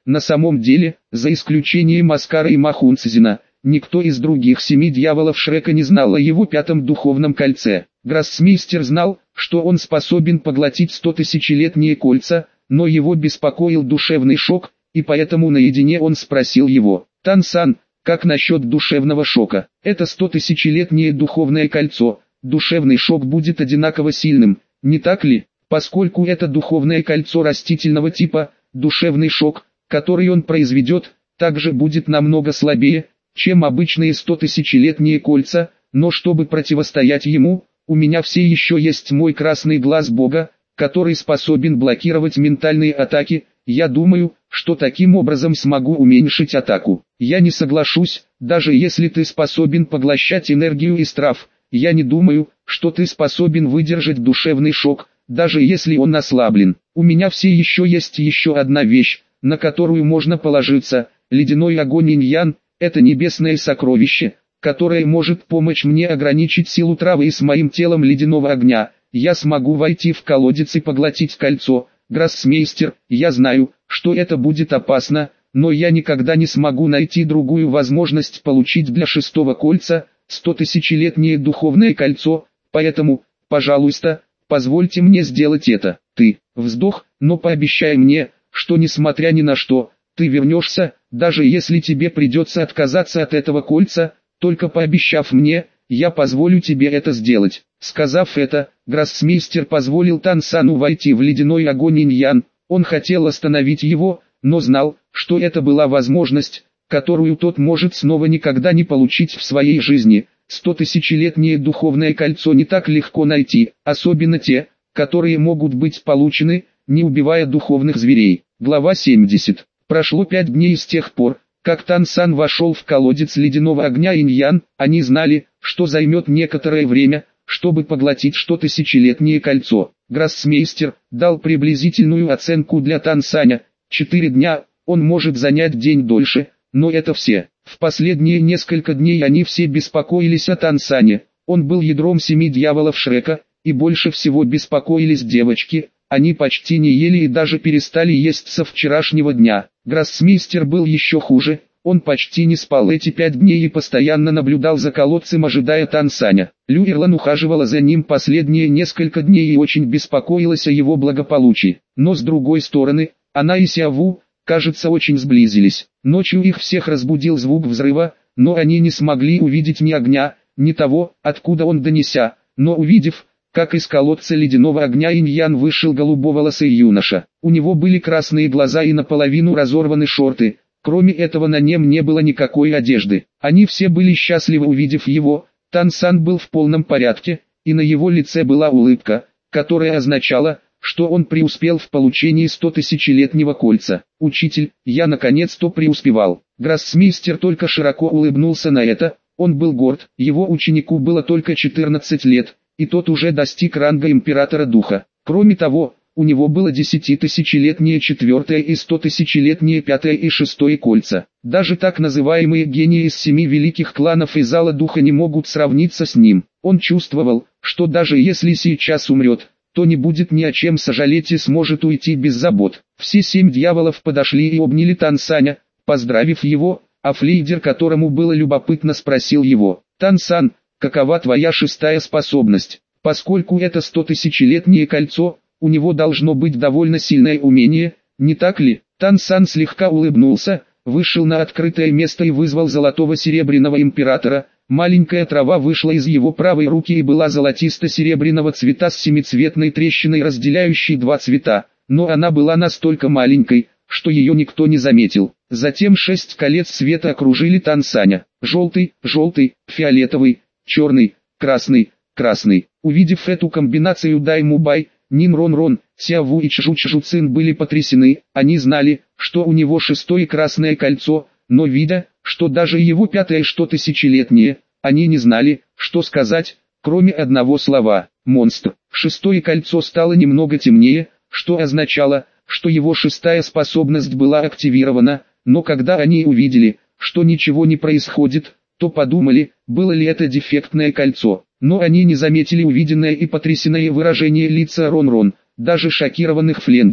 На самом деле, за исключением Оскара и Махунцзина, никто из других семи дьяволов Шрека не знал о его пятом духовном кольце. Гроссмейстер знал, что он способен поглотить стотысячелетние кольца, но его беспокоил душевный шок, и поэтому наедине он спросил его: «Тан-сан, как насчет душевного шока? Это стотысячелетнее духовное кольцо, душевный шок будет одинаково сильным, не так ли? Поскольку это духовное кольцо растительного типа, душевный шок, который он произведет, также будет намного слабее, чем обычные стотысячелетние кольца, но чтобы противостоять ему, у меня все еще есть мой красный глаз Бога, который способен блокировать ментальные атаки. Я думаю, что таким образом смогу уменьшить атаку. Я не соглашусь, даже если ты способен поглощать энергию из трав. Я не думаю, что ты способен выдержать душевный шок, даже если он ослаблен. У меня все еще есть еще одна вещь, на которую можно положиться. Ледяной огонь инь-ян – это небесное сокровище, которое может помочь мне ограничить силу травы и с моим телом ледяного огня. Я смогу войти в колодец и поглотить кольцо. Гроссмейстер, я знаю, что это будет опасно, но я никогда не смогу найти другую возможность получить для шестого кольца стотысячелетнее духовное кольцо, поэтому, пожалуйста, позвольте мне сделать это. Ты, вздох, но пообещай мне, что несмотря ни на что, ты вернешься, даже если тебе придется отказаться от этого кольца, только пообещав мне, я позволю тебе это сделать». Сказав это, гроссмейстер позволил Тан-сану войти в ледяной огонь инь-ян. Он хотел остановить его, но знал, что это была возможность, которую тот может снова никогда не получить в своей жизни. Стотысячелетнее духовное кольцо не так легко найти, особенно те, которые могут быть получены, не убивая духовных зверей. Глава семьдесят. Прошло пять дней с тех пор, как Тан-сан вошел в колодец ледяного огня инь-ян. Они знали, что займет некоторое время, чтобы поглотить стотысячелетнее кольцо. Гроссмейстер дал приблизительную оценку для Тан-саня. Четыре дня, он может занять день дольше, но это все. В последние несколько дней они все беспокоились о Тан-сане. Он был ядром семи дьяволов Шрека, и больше всего беспокоились девочки. Они почти не ели и даже перестали есть со вчерашнего дня. Гроссмейстер был еще хуже. Он почти не спал эти пять дней и постоянно наблюдал за колодцем, ожидая Тан-саня. Лю Ирлан ухаживала за ним последние несколько дней и очень беспокоилась о его благополучии. Но с другой стороны, она и Сяову, кажется, очень сблизились. Ночью их всех разбудил звук взрыва, но они не смогли увидеть ни огня, ни того, откуда он донеся, но увидев, как из колодца ледяного огня инь-ян вышел голубоволосый юноша. У него были красные глаза и наполовину разорваны шорты. Кроме этого на нем не было никакой одежды. Они все были счастливы, увидев его. Тан-сан был в полном порядке, и на его лице была улыбка, которая означала, что он преуспел в получении стотысячелетнего кольца. «Учитель, я наконец-то преуспевал». Гроссмейстер только широко улыбнулся на это. Он был горд, его ученику было только четырнадцать лет, и тот уже достиг ранга императора духа. Кроме того, у него было десятитысячелетнее четвертое и стотысячелетнее пятое и шестое кольца. Даже так называемые гении из семи великих кланов и зала духа не могут сравниться с ним. Он чувствовал, что даже если сейчас умрет, то не будет ни о чем сожалеть и сможет уйти без забот. Все семь дьяволов подошли и обняли Тан-саня, поздравив его, а Флейдер, которому было любопытно, спросил его: «Тан-сан, какова твоя шестая способность? Поскольку это стотысячелетнее кольцо, у него должно быть довольно сильное умение, не так ли?» Тан-сан слегка улыбнулся, вышел на открытое место и вызвал золотого серебряного императора. Маленькая трава вышла из его правой руки и была золотисто-серебряного цвета с семицветной трещиной, разделяющей два цвета, но она была настолько маленькой, что ее никто не заметил. Затем шесть колец света окружили Тан-саня. Желтый, желтый, фиолетовый, черный, красный, красный. Увидев эту комбинацию, Дай Мубай, Нин Рон Рон, Сяову и Чжу Чжу Цин были потрясены. Они знали, что у него шестое красное кольцо, но видя, что даже его пятое что тысячелетнее, они не знали, что сказать, кроме одного слова: «монстр». Шестое кольцо стало немного темнее, что означало, что его шестая способность была активирована, но когда они увидели, что ничего не происходит, то подумали, было ли это дефектное кольцо. Но они не заметили увиденное и потрясенное выражение лица Рон-Рон, даже шокированных Флендера,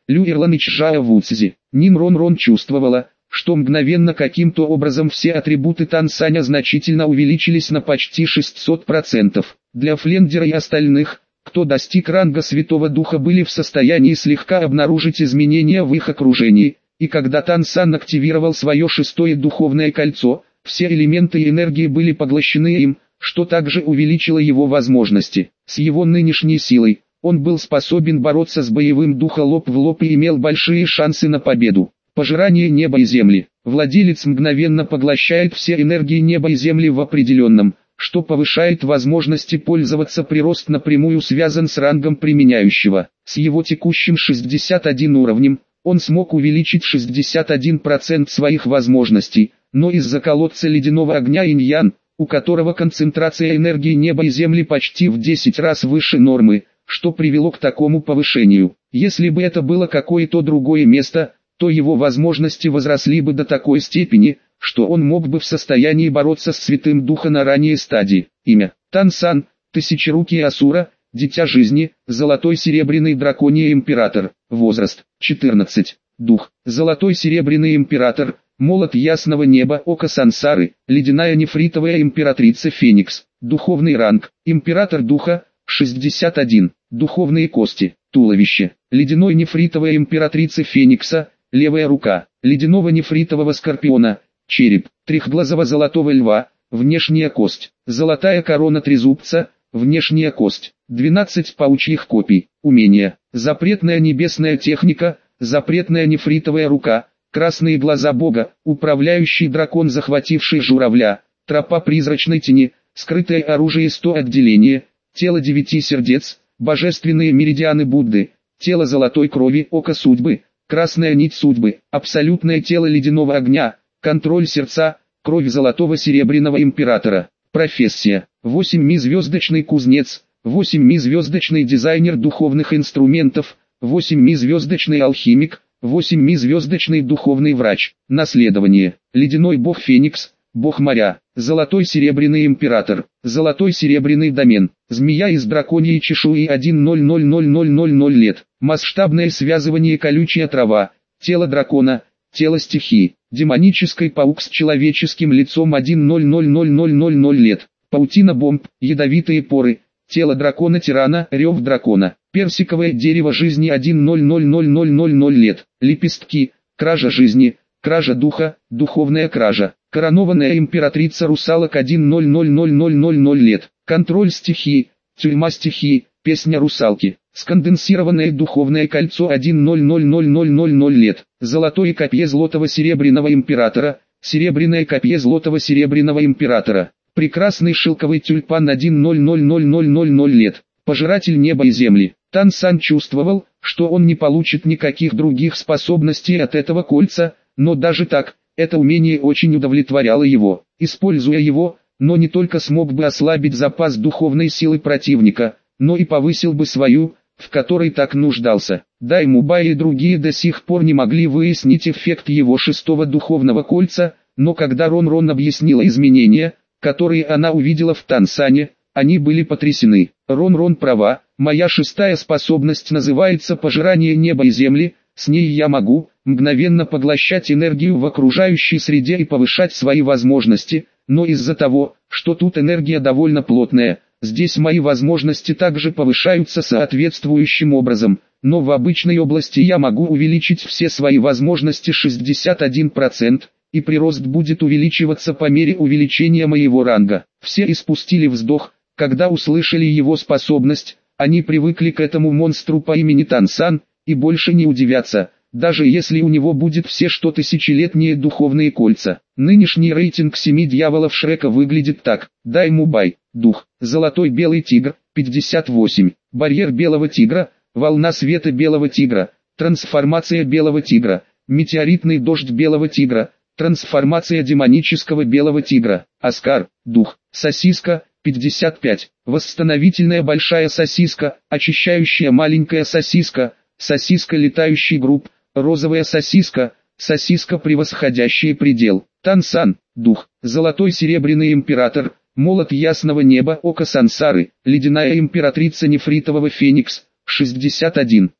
Люэрланыч Жая Вудзи. Нин Рон Рон чувствовала, что мгновенно каким-то образом все атрибуты Тансаня значительно увеличились на почти шестьсот процентов. Для Флендера и остальных, кто достиг ранга Святого Духа, были в состоянии слегка обнаружить изменения в их окружении, и когда Тансан активировал свое шестое духовное кольцо, все элементы и энергии были поглощены им, что также увеличило его возможности. С его нынешней силой, он был способен бороться с боевым духом лоб в лоб и имел большие шансы на победу. Пожирание неба и земли. Владелец мгновенно поглощает все энергии неба и земли в определенном, что повышает возможности пользоваться. Прирост напрямую связан с рангом применяющего. С его текущим шестьдесят один уровнем, он смог увеличить шестьдесят один процент своих возможностей, но из-за колодца ледяного огня инь-ян, у которого концентрация энергии неба и земли почти в десять раз выше нормы, что привело к такому повышению. Если бы это было какое-то другое место, то его возможности возросли бы до такой степени, что он мог бы в состоянии бороться с Святым Духа на ранней стадии. Имя: Тансан, Тысячерукий Асура, Дитя Жизни, Золотой Серебряный Драконий Император. Возраст: четырнадцать. Дух: Золотой Серебряный Император, Молот Ясного Неба, Око Сансары, Ледяная Нефритовая Императрица Феникс. Духовный ранг: Император Духа, шестьдесят один. Духовные кости: туловище, Ледяной Нефритовая Императрицы Феникса, левая рука, Ледяного Нефритового Скорпиона, череп, Трехглазого Золотого Льва, внешняя кость, Золотая Корона Трезубца, внешняя кость, двенадцать паучьих копий. Умения: Запретная Небесная Техника, Запретная Нефритовая Рука, Красные Глаза Бога, Управляющий Дракон, захвативший журавля, Тропа Призрачной Тени, Скрытое Оружие, сто отделения, Тело Девяти Сердец, Божественные Меридианы Будды, Тело Золотой Крови, Око Судьбы, Красная Нить Судьбы, Абсолютное Тело Ледяного Огня, Контроль Сердца, Кровь Золотого Серебряного Императора. Профессия: восьмизвездочный кузнец, восьмизвездочный дизайнер духовных инструментов, восьмизвездочный алхимик, восьмизвездочный духовный врач. Наследование: Ледяной Бог Феникс, Бог моря, Золотой Серебряный Император, Золотой Серебряный Домен, Змея из драконьей чешуи один ноль ноль ноль ноль ноль ноль лет, Масштабное связывание, Колючая трава, Тело дракона, Тело стихии, Демонический паук с человеческим лицом один ноль ноль ноль ноль ноль ноль лет, Паутина бомб, Ядовитые поры, Тело дракона-тирана, Рев дракона, Персиковое дерево жизни один ноль ноль ноль ноль ноль ноль лет, Лепестки, Кража жизни, Кража духа, Духовная кража, Коронованная императрица русалок один ноль ноль ноль ноль ноль ноль лет, Контроль стихии, Тюрьма стихии, Песня русалки, Сконденсированное духовное кольцо один ноль ноль ноль ноль ноль ноль лет, Золотое копье Злотого Серебряного Императора, Серебряное копье Злотого Серебряного Императора, Прекрасный шелковый тюльпан один ноль ноль ноль ноль ноль ноль лет, Пожиратель неба и земли. Тансан чувствовал, что он не получит никаких других способностей от этого кольца, но даже так, это умение очень удовлетворяло его. Используя его, но не только смог бы ослабить запас духовной силы противника, но и повысил бы свою, в которой так нуждался. Дай Мубай и другие до сих пор не могли выяснить эффект его шестого духовного кольца, но когда Рон Рон объяснила изменения, которые она увидела в Тансане, они были потрясены. Рон Рон права, моя шестая способность называется пожирание неба и земли, с ней я могу мгновенно поглощать энергию в окружающей среде и повышать свои возможности, но из-за того, что тут энергия довольно плотная, здесь мои возможности также повышаются соответствующим образом, но в обычной области я могу увеличить все свои возможности шестьдесят один процент, и прирост будет увеличиваться по мере увеличения моего ранга. Все испустили вздох, когда услышали его способность, они привыкли к этому монстру по имени Тансан, и больше не удивятся, даже если у него будет все что тысячелетние духовные кольца. Нынешний рейтинг семи дьяволов Шрека выглядит так: Дай Мубай, дух, Золотой Белый Тигр, пятьдесят восемь, Барьер Белого Тигра, Волна Света Белого Тигра, Трансформация Белого Тигра, Метеоритный Дождь Белого Тигра, Трансформация Демонического Белого Тигра, Оскар, дух, Сосиска, пятьдесят пять, Восстановительная Большая Сосиска, Очищающая Маленькая Сосиска, Сосиска Летающий Групп, Розовая Сосиска, Сосиска Превосходящий Предел, Тансан, дух, Золотой Серебряный Император, Молот Ясного Неба, Око Сансары, Ледяная Императрица Нефритового Феникс, шестьдесят один,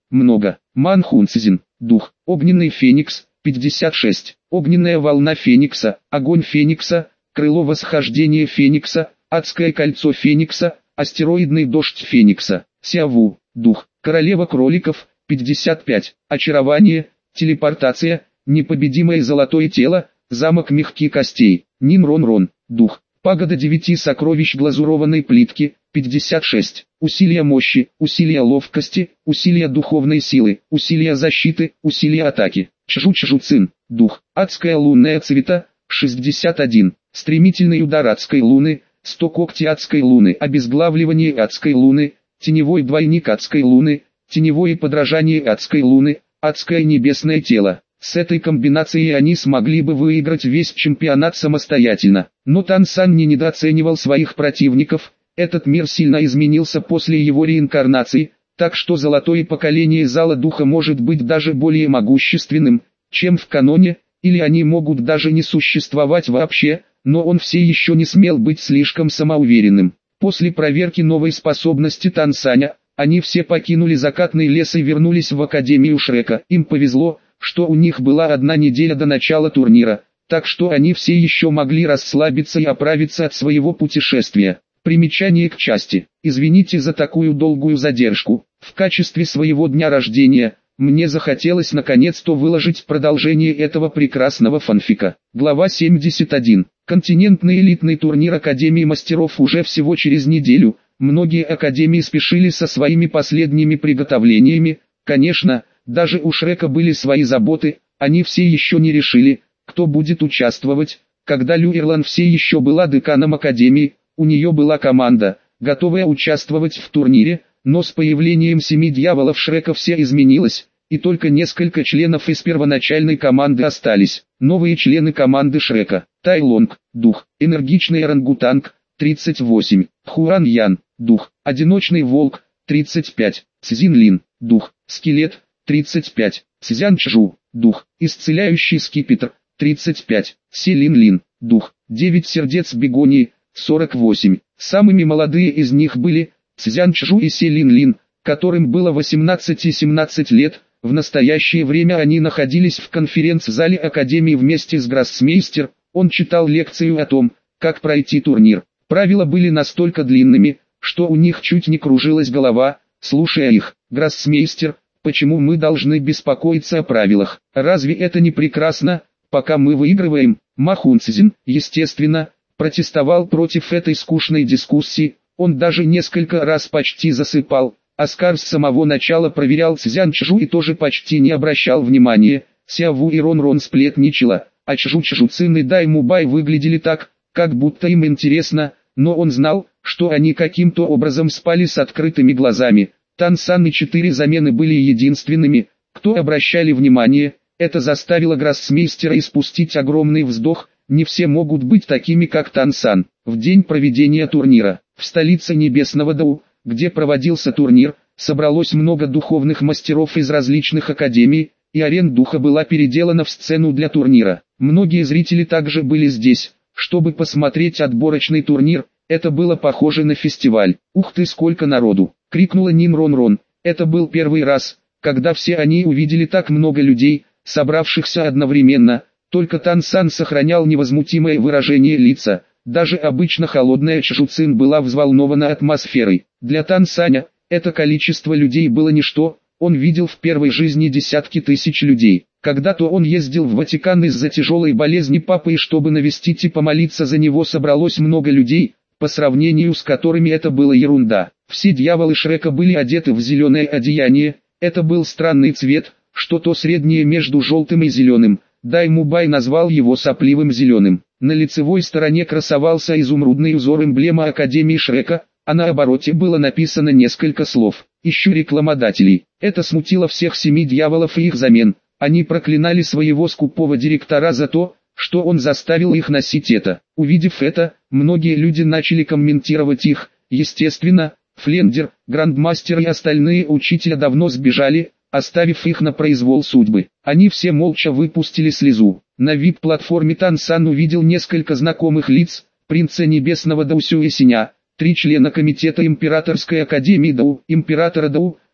много. Манхунцзин, дух, огненный феникс, пятьдесят шесть. Огненная волна феникса, огонь феникса, крыло восхождения феникса, адское кольцо феникса, астероидный дождь феникса. Сиаву, дух, королева кроликов, пятьдесят пять. Очарование, телепортация, непобедимое золотое тело, замок мягких костей. Нин-рон-рон, дух, пагода девяти сокровищ глазурованной плитки, пятьдесят шесть. Усилия мощи, усилия ловкости, усилия духовной силы, усилия защиты, усилия атаки. Чжу-чжу-цин, дух, адская лунная цвета, шестьдесят один. Стремительный удар адской луны, сто когти адской луны, обезглавливание адской луны, теневой двойник адской луны, теневое подражание адской луны, адское небесное тело. С этой комбинацией они смогли бы выиграть весь чемпионат самостоятельно. Но Тан Сан не недооценивал своих противников. Этот мир сильно изменился после его реинкарнации, так что золотое поколение Зала Духа может быть даже более могущественным, чем в каноне, или они могут даже не существовать вообще, но он все еще не смел быть слишком самоуверенным. После проверки новой способности Тан Саня, они все покинули закатный лес и вернулись в Академию Шрека. Им повезло, что у них была одна неделя до начала турнира, так что они все еще могли расслабиться и оправиться от своего путешествия. Примечание к части. Извините за такую долгую задержку. В качестве своего дня рождения, мне захотелось наконец-то выложить продолжение этого прекрасного фанфика. Глава семьдесят один. Континентный элитный турнир Академии мастеров уже всего через неделю. Многие академии спешили со своими последними приготовлениями. Конечно, даже у Шрека были свои заботы, они все еще не решили, кто будет участвовать. Когда Лю Ирлан все еще была деканом Академии, у нее была команда, готовая участвовать в турнире, но с появлением семи дьяволов Шрека все изменилось, и только несколько членов из первоначальной команды остались. Новые члены команды Шрека: Tai Long, дух, энергичный орангутанг, тридцать восемь, Хуан Ян, дух, одиночный волк, тридцать пять, Цзин Лин, дух, скелет, тридцать пять, Цзян Чжу, дух, исцеляющий скипетр, тридцать пять, Селин Лин, дух, девять сердец бегонии, сорок восемь. Самыми молодые из них были Цзян Чжу и Селин Лин, которым было восемнадцать и семнадцать лет. В настоящее время они находились в конференц-зале Академии вместе с Гроссмейстер. Он читал лекцию о том, как пройти турнир. Правила были настолько длинными, что у них чуть не кружилась голова, слушая их. Гроссмейстер, почему мы должны беспокоиться о правилах? Разве это не прекрасно, пока мы выигрываем? Махунцзин, естественно, протестовал против этой скучной дискуссии. Он даже несколько раз почти засыпал. Оскар с самого начала проверял Цзян Чжу и тоже почти не обращал внимания. Сиаву и Рон-Рон сплетничала, а Чжу-Чжу-Цин и Дай Мубай выглядели так, как будто им интересно, но он знал, что они каким-то образом спали с открытыми глазами. Тан Сан и четыре замены были единственными, кто обращали внимание. Это заставило Гроссмейстера испустить огромный вздох. Не все могут быть такими, как Тан Сан. В день проведения турнира, в столице Небесного Дау, где проводился турнир, собралось много духовных мастеров из различных академий, и арена духа была переделана в сцену для турнира. Многие зрители также были здесь, чтобы посмотреть отборочный турнир. Это было похоже на фестиваль. «Ух ты, сколько народу!» — крикнула Нин Рон-Рон. Это был первый раз, когда все они увидели так много людей, собравшихся одновременно. Только Тан Сан сохранял невозмутимое выражение лица. Даже обычно холодная Чжу-Цин была взволнована атмосферой. Для Тан Саня это количество людей было ничто. Он видел в первой жизни десятки тысяч людей. Когда-то он ездил в Ватикан из-за тяжелой болезни папы, и чтобы навестить и помолиться за него собралось много людей, по сравнению с которыми это было ерунда. Все дьяволы Шрека были одеты в зеленое одеяние. Это был странный цвет, что-то среднее между желтым и зеленым. Дай Мубай назвал его сопливым зеленым. На лицевой стороне красовался изумрудный узор эмблема Академии Шрека, а на обороте было написано несколько слов: «Ищу рекламодателей». Это смутило всех семи дьяволов и их замен. Они проклинали своего скупого директора за то, что он заставил их носить это. Увидев это, многие люди начали комментировать их. Естественно, Флендер, Грандмастер и остальные учителя давно сбежали, оставив их на произвол судьбы. Они все молча выпустили слезу. На ви ай пи-платформе Тан Сан увидел несколько знакомых лиц: принца Небесного Дау Сюэсиня, три члена комитета Императорской Академии Дау, императора Дау,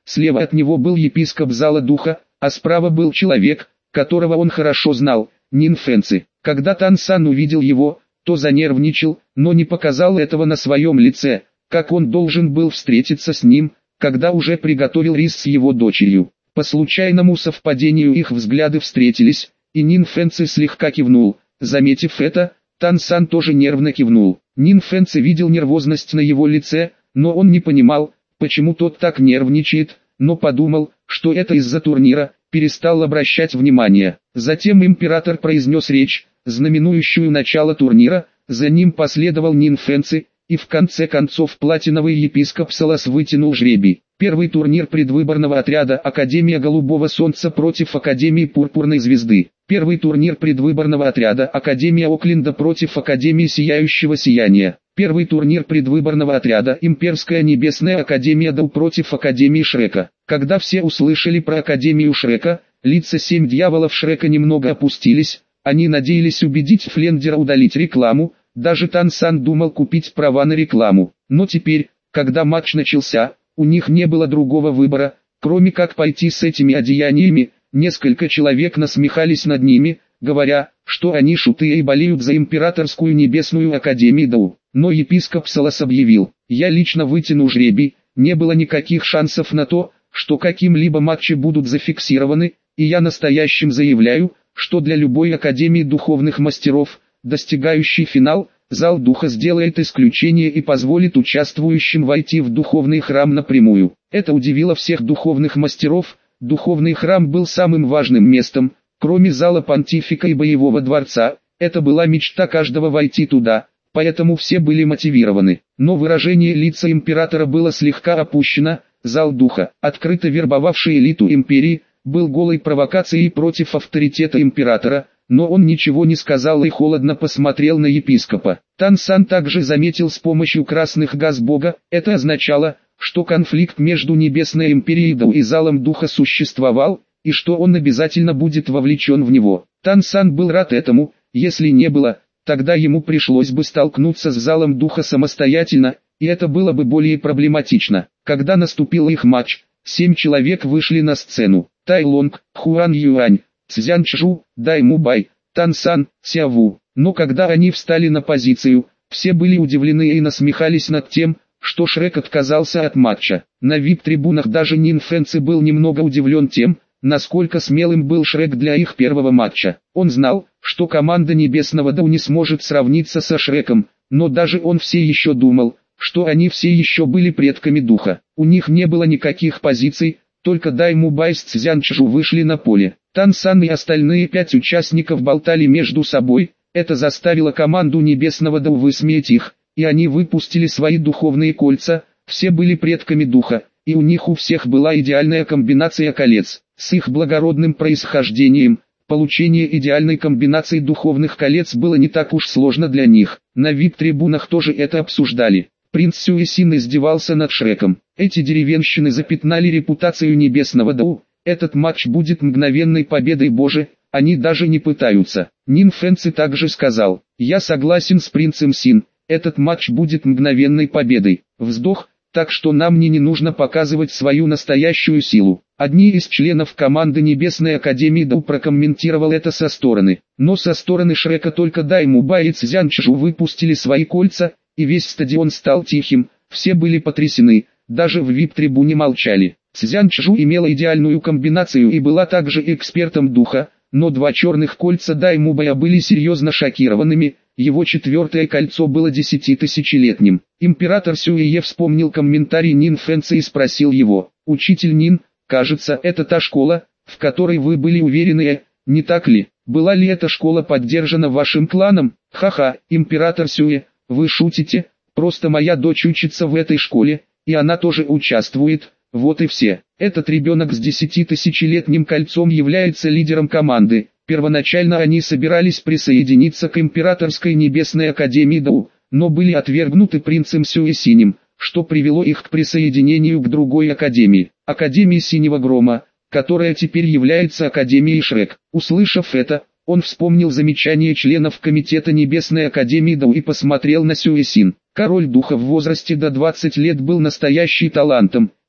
слева от него был епископ Зала Духа, а справа был человек, которого он хорошо знал, Нин Фэнци. Когда Тан Сан увидел его, то занервничал, но не показал этого на своем лице, как он должен был встретиться с ним, когда уже приготовил рис с его дочерью. По случайному совпадению их взгляды встретились, и Нин Фэнци слегка кивнул. Заметив это, Тан Сан тоже нервно кивнул. Нин Фэнци видел нервозность на его лице, но он не понимал, почему тот так нервничает, но подумал, что это из-за турнира, перестал обращать внимание. Затем император произнес речь, знаменующую начало турнира, за ним последовал Нин Фэнци, и в конце концов платиновый епископ Салас вытянул жребий. Первый турнир предвыборного отряда Академия Голубого Солнца против Академии Пурпурной Звезды. Первый турнир предвыборного отряда Академия Окленда против Академии Сияющего Сияния. Первый турнир предвыборного отряда Имперская Небесная Академия Дау против Академии Шрека. Когда все услышали про Академию Шрека, лица семь дьяволов Шрека немного опустились, они надеялись убедить Флендера удалить рекламу, даже Тан Сан думал купить права на рекламу. Но теперь, когда матч начался, у них не было другого выбора, кроме как пойти с этими одеяниями. Несколько человек насмехались над ними, говоря, что они шуты и болеют за Императорскую Небесную Академию Дау. Но епископ Салас объявил: «Я лично вытяну жребий, не было никаких шансов на то, что каким-либо матчи будут зафиксированы, и я настоящим заявляю, что для любой Академии Духовных Мастеров, достигающей финал, Зал Духа сделает исключение и позволит участвующим войти в Духовный Храм напрямую». Это удивило всех Духовных Мастеров. Духовный Храм был самым важным местом, кроме Зала Понтифика и Боевого Дворца. Это была мечта каждого войти туда, поэтому все были мотивированы. Но выражение лица императора было слегка опущено. Зал Духа, открыто вербовавший элиту империи, был голой провокацией против авторитета императора, но он ничего не сказал и холодно посмотрел на епископа. Тан Сан также заметил с помощью красных газ Бога. Это означало, что конфликт между Небесной Империей Дау и Залом Духа существовал, и что он обязательно будет вовлечен в него. Тан Сан был рад этому. Если не было, тогда ему пришлось бы столкнуться с Залом Духа самостоятельно, и это было бы более проблематично. Когда наступил их матч, семь человек вышли на сцену: Тай Лонг, Хуан Юань, Цзян Чжу, Дай Мубай, Тан Сан, Сяву. Но когда они встали на позицию, все были удивлены и насмехались над тем, что Шрек отказался от матча. На ви ай пи-трибунах даже Нин Фэнци был немного удивлен тем, насколько смелым был Шрек для их первого матча. Он знал, что команда Небесного Дау не сможет сравниться со Шреком, но даже он все еще думал, что они все еще были предками Духа. У них не было никаких позиций, только Дай Мубай с Цзян Чжу вышли на поле. Тан Сан и остальные пять участников болтали между собой. Это заставило команду Небесного Дау высмеять их, и они выпустили свои духовные кольца. Все были предками Духа, и у них у всех была идеальная комбинация колец. С их благородным происхождением, получение идеальной комбинации духовных колец было не так уж сложно для них. На ви ай пи-трибунах тоже это обсуждали. Принц Сюэсин издевался над Шреком. Эти деревенщины запятнали репутацию Небесного Дау. Этот матч будет мгновенной победой Боже, они даже не пытаются. Нин Фэнци также сказал: «Я согласен с принцем Син, этот матч будет мгновенной победой». Вздох, так что нам не, не нужно показывать свою настоящую силу. Одни из членов команды Небесной Академии Дау прокомментировал это со стороны. Но со стороны Шрека только Дай Мубай и Цзян Чжу выпустили свои кольца, и весь стадион стал тихим. Все были потрясены, даже в ви ай пи-трибуне молчали. Цзян Чжу имела идеальную комбинацию и была также экспертом Духа, но два черных кольца Дай Мубая были серьезно шокированными. Его четвертое кольцо было десятитысячелетним. Император Сюэе вспомнил комментарий Нин Фэнци и спросил его: «Учитель Нин, кажется, это та школа, в которой вы были уверены, не так ли? Была ли эта школа поддержана вашим кланом?» «Ха-ха, император Сюэ, вы шутите, просто моя дочь учится в этой школе, и она тоже участвует, вот и все. Этот ребенок с десятитысячелетним кольцом является лидером команды». Первоначально они собирались присоединиться к Императорской Небесной Академии Дау, но были отвергнуты принцем Сюэсинем, что привело их к присоединению к другой академии, Академии Синего Грома, которая теперь является Академией Шрек. Услышав это, он вспомнил замечание членов Комитета Небесной Академии Дау и посмотрел на Сюэсин. Король Духа в возрасте до двадцати лет был настоящим талантом,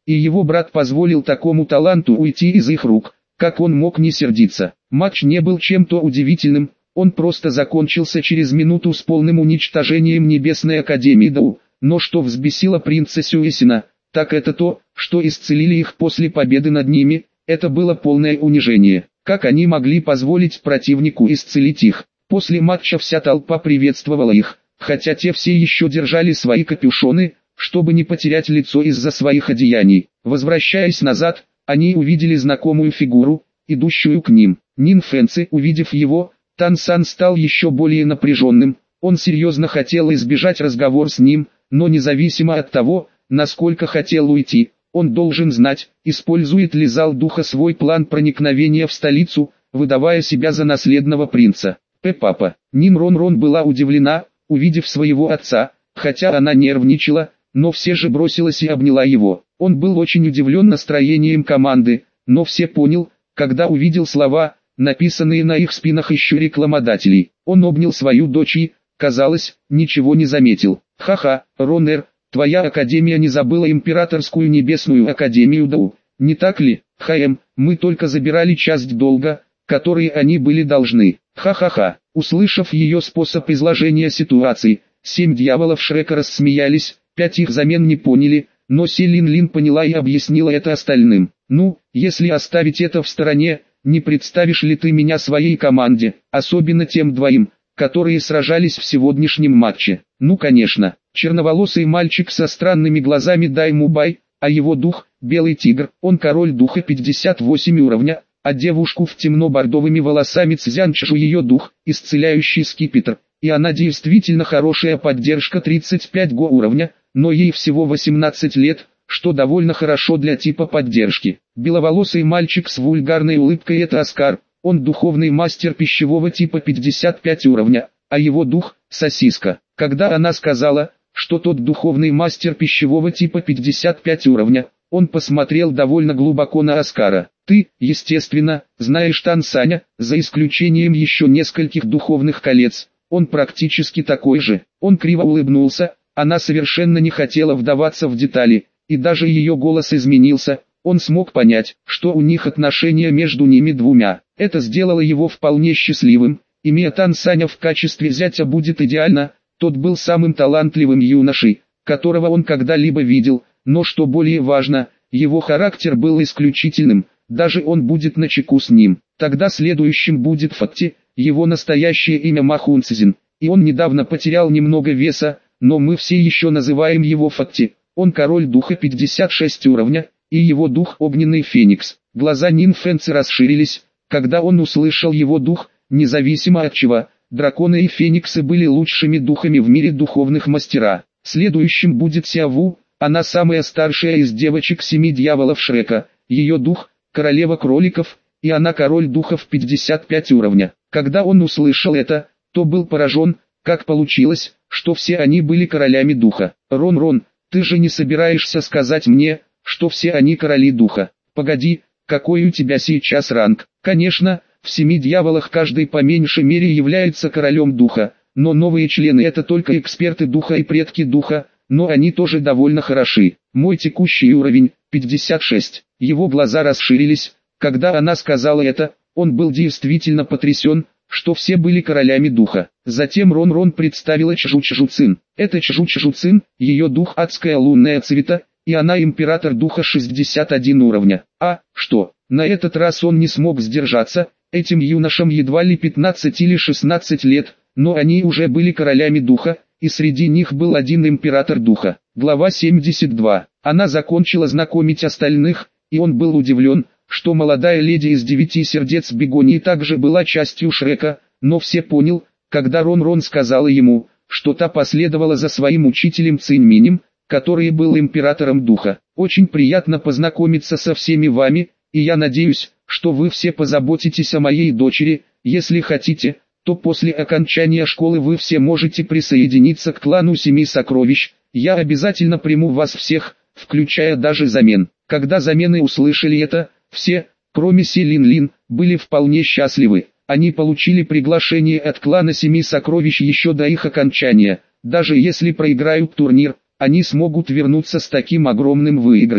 и его брат позволил такому таланту уйти из их рук. Как он мог не сердиться? Матч не был чем-то удивительным, он просто закончился через минуту с полным уничтожением Небесной Академии Дау. Но что взбесило принцессу Эсина, так это то, что исцелили их после победы над ними. Это было полное унижение. Как они могли позволить противнику исцелить их? После матча вся толпа приветствовала их, хотя те все еще держали свои капюшоны, чтобы не потерять лицо из-за своих одеяний. Возвращаясь назад, они увидели знакомую фигуру, идущую к ним. Нин Фэнси, увидев его, Тан Сан стал еще более напряженным. Он серьезно хотел избежать разговор с ним, но независимо от того, насколько хотел уйти, он должен знать, использует ли зал духа свой план проникновения в столицу, выдавая себя за наследного принца. П-папа. Нин Рон Рон была удивлена, увидев своего отца, хотя она нервничала, но все же бросилась и обняла его. Он был очень удивлен настроением команды, но все понял, когда увидел слова, написанные на их спинах еще рекламодателей. Он обнял свою дочь и, казалось, ничего не заметил. Ха-ха, Ронер, твоя академия не забыла императорскую небесную академию Дау, не так ли? Хаем, мы только забирали часть долга, который они были должны. Ха-ха-ха. Услышав ее способ изложения ситуации, семь дьяволов Шрека рассмеялись, пять их замен не поняли, но Си Лин Лин поняла и объяснила это остальным. Ну, если оставить это в стороне, не представишь ли ты меня своей команде, особенно тем двоим, которые сражались в сегодняшнем матче? Ну конечно, черноволосый мальчик со странными глазами Дай Мубай, а его дух, Белый Тигр, он король духа пятьдесят восемь уровня, а девушку в темно-бордовыми волосами Цзянчжу ее дух, исцеляющий скипетр, и она действительно хорошая поддержка тридцать пять го уровня, но ей всего восемнадцать лет, что довольно хорошо для типа поддержки. Беловолосый мальчик с вульгарной улыбкой — это Оскар, он духовный мастер пищевого типа пятьдесят пять уровня, а его дух — сосиска. Когда она сказала, что тот духовный мастер пищевого типа пятьдесят пять уровня, он посмотрел довольно глубоко на Оскара. Ты, естественно, знаешь Тан Саня, за исключением еще нескольких духовных колец, он практически такой же. Он криво улыбнулся, она совершенно не хотела вдаваться в детали, и даже ее голос изменился. Он смог понять, что у них отношения между ними двумя. Это сделало его вполне счастливым. Имея Тан Саня в качестве зятя будет идеально. Тот был самым талантливым юношей, которого он когда-либо видел, но что более важно, его характер был исключительным, даже он будет начеку с ним. Тогда следующим будет Фатти, его настоящее имя Махун Цзин, и он недавно потерял немного веса, но мы все еще называем его Фатти. Он король духа пятьдесят шесть уровня, и его дух огненный феникс. Глаза Нин Фэнси расширились, когда он услышал его дух, независимо от чего. Драконы и фениксы были лучшими духами в мире духовных мастера. Следующим будет Сяву, она самая старшая из девочек семи дьяволов Шрека. Ее дух – королева кроликов, и она король духов пятьдесят пять уровня. Когда он услышал это, то был поражен, как получилось, что все они были королями духа. Рон-Рон, ты же не собираешься сказать мне, что все они короли духа? Погоди, какой у тебя сейчас ранг? Конечно, в семи дьяволах каждый по меньшей мере является королем духа, но новые члены это только эксперты духа и предки духа, но они тоже довольно хороши. Мой текущий уровень – пятьдесят шесть. Его глаза расширились, когда она сказала это, он был действительно потрясен, что все были королями духа. Затем Рон-Рон представила Чжу-Чжу Цин. Это Чжу-Чжу Цин, ее дух адская лунная цвета, и она император духа шестьдесят один уровня. А, что, на этот раз он не смог сдержаться, этим юношам едва ли пятнадцать или шестнадцать лет, но они уже были королями духа, и среди них был один император духа. Глава семьдесят два. Она закончила знакомить остальных, и он был удивлен, что молодая леди из девяти сердец Бегонии также была частью Шрека, но все понял, когда Рон-Рон сказала ему, что та последовала за своим учителем Циньминем, который был императором духа. Очень приятно познакомиться со всеми вами, и я надеюсь, что вы все позаботитесь о моей дочери. Если хотите, то после окончания школы вы все можете присоединиться к клану Семи Сокровищ. Я обязательно приму вас всех, включая даже замен. Когда замены услышали это, все, кроме Си Лин Лин, были вполне счастливы. Они получили приглашение от клана Семи Сокровищ еще до их окончания. Даже если проиграют турнир, они смогут вернуться с таким огромным выигрышем.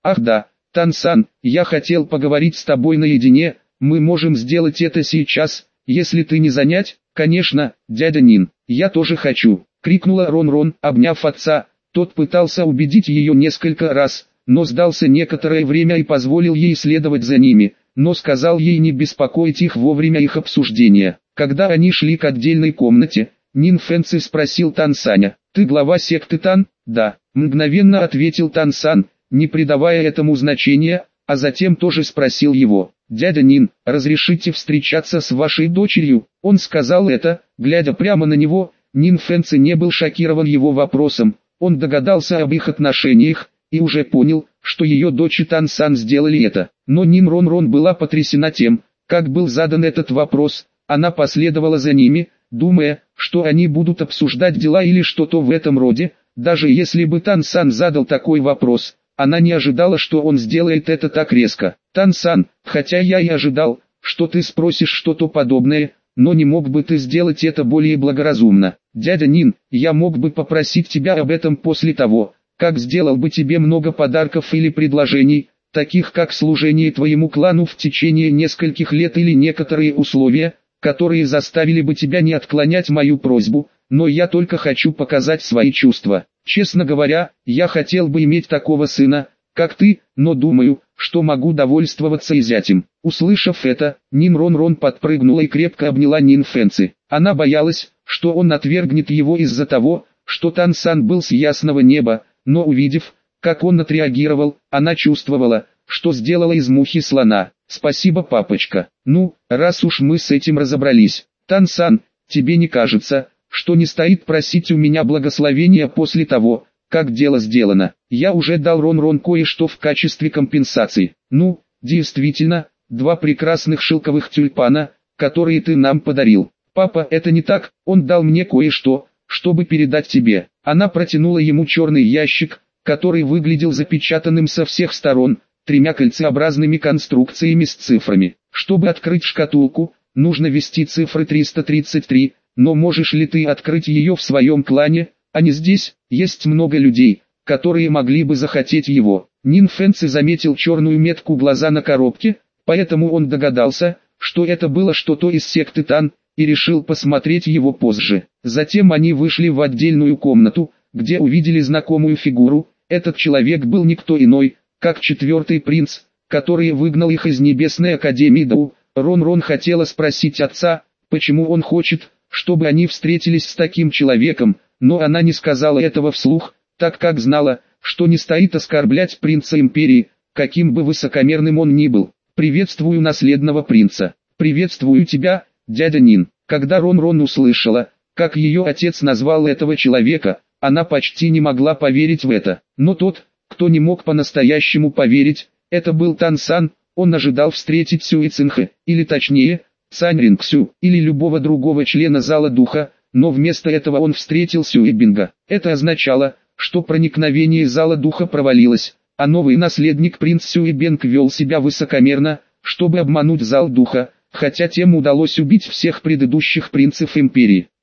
Ах да, Тан-сан, я хотел поговорить с тобой наедине, мы можем сделать это сейчас, если ты не занят. Конечно, дядя Нин, я тоже хочу, крикнула Рон-Рон, обняв отца. Тот пытался убедить ее несколько раз, но сдался некоторое время и позволил ей следовать за ними, но сказал ей не беспокоить их во время их обсуждения. Когда они шли к отдельной комнате, Нин Фэнци спросил Тан-саня: «Ты глава секты Тан?» «Да», мгновенно ответил Тан-сан, не придавая этому значения, а затем тоже спросил его: «Дядя Нин, разрешите встречаться с вашей дочерью?» Он сказал это, глядя прямо на него. Нин Фэнци не был шокирован его вопросом, он догадался об их отношениях, и уже понял, что ее дочь и Тан-сан сделали это. Но Нин Рон-Рон была потрясена тем, как был задан этот вопрос. Она последовала за ними, думая, что они будут обсуждать дела или что-то в этом роде. Даже если бы Тан-сан задал такой вопрос, она не ожидала, что он сделает это так резко. «Тан-сан, хотя я и ожидал, что ты спросишь что-то подобное, но не мог бы ты сделать это более благоразумно? Дядя Нин, я мог бы попросить тебя об этом после того, как сделал бы тебе много подарков или предложений, таких как служение твоему клану в течение нескольких лет или некоторые условия, которые заставили бы тебя не отклонять мою просьбу, но я только хочу показать свои чувства. Честно говоря, я хотел бы иметь такого сына, как ты, но думаю, что могу довольствоваться и зятем». Услышав это, Нин Рон-Рон подпрыгнула и крепко обняла Нин Фэнци. Она боялась, что он отвергнет его из-за того, что Тан-сан был с ясного неба, но увидев, как он отреагировал, она чувствовала, что сделала из мухи слона. «Спасибо, папочка. Ну, раз уж мы с этим разобрались, Тан-сан, тебе не кажется, что не стоит просить у меня благословения после того, как дело сделано? Я уже дал Рон-Рон кое-что в качестве компенсации. Ну, действительно, два прекрасных шелковых тюльпана, которые ты нам подарил. Папа, это не так, он дал мне кое-что, чтобы передать тебе». Она протянула ему черный ящик, который выглядел запечатанным со всех сторон, тремя кольцеобразными конструкциями с цифрами. Чтобы открыть шкатулку, нужно ввести цифры триста тридцать три, но можешь ли ты открыть ее в своем клане, а не здесь? Есть много людей, которые могли бы захотеть его. Нин Фэнци заметил черную метку глаза на коробке, поэтому он догадался, что это было что-то из секты Тан, и решил посмотреть его позже. Затем они вышли в отдельную комнату, где увидели знакомую фигуру. Этот человек был никто иной, как четвертый принц, который выгнал их из Небесной Академии Дау. Рон-Рон хотела спросить отца, почему он хочет, чтобы они встретились с таким человеком, но она не сказала этого вслух, так как знала, что не стоит оскорблять принца Империи, каким бы высокомерным он ни был. «Приветствую наследного принца. Приветствую тебя, дядя Нин». Когда Рон-Рон услышала, как ее отец назвал этого человека, она почти не могла поверить в это. Но тот, кто не мог по-настоящему поверить, это был Тан-сан. Он ожидал встретить Сюэ Цинхэ, или точнее, Цань Рингсю, или любого другого члена Зала Духа, но вместо этого он встретил Сюэ Бинга. Это означало, что проникновение Зала Духа провалилось, а новый наследник принц Сюэ Бинг вел себя высокомерно, чтобы обмануть Зал Духа, хотя тем удалось убить всех предыдущих принцев Империи.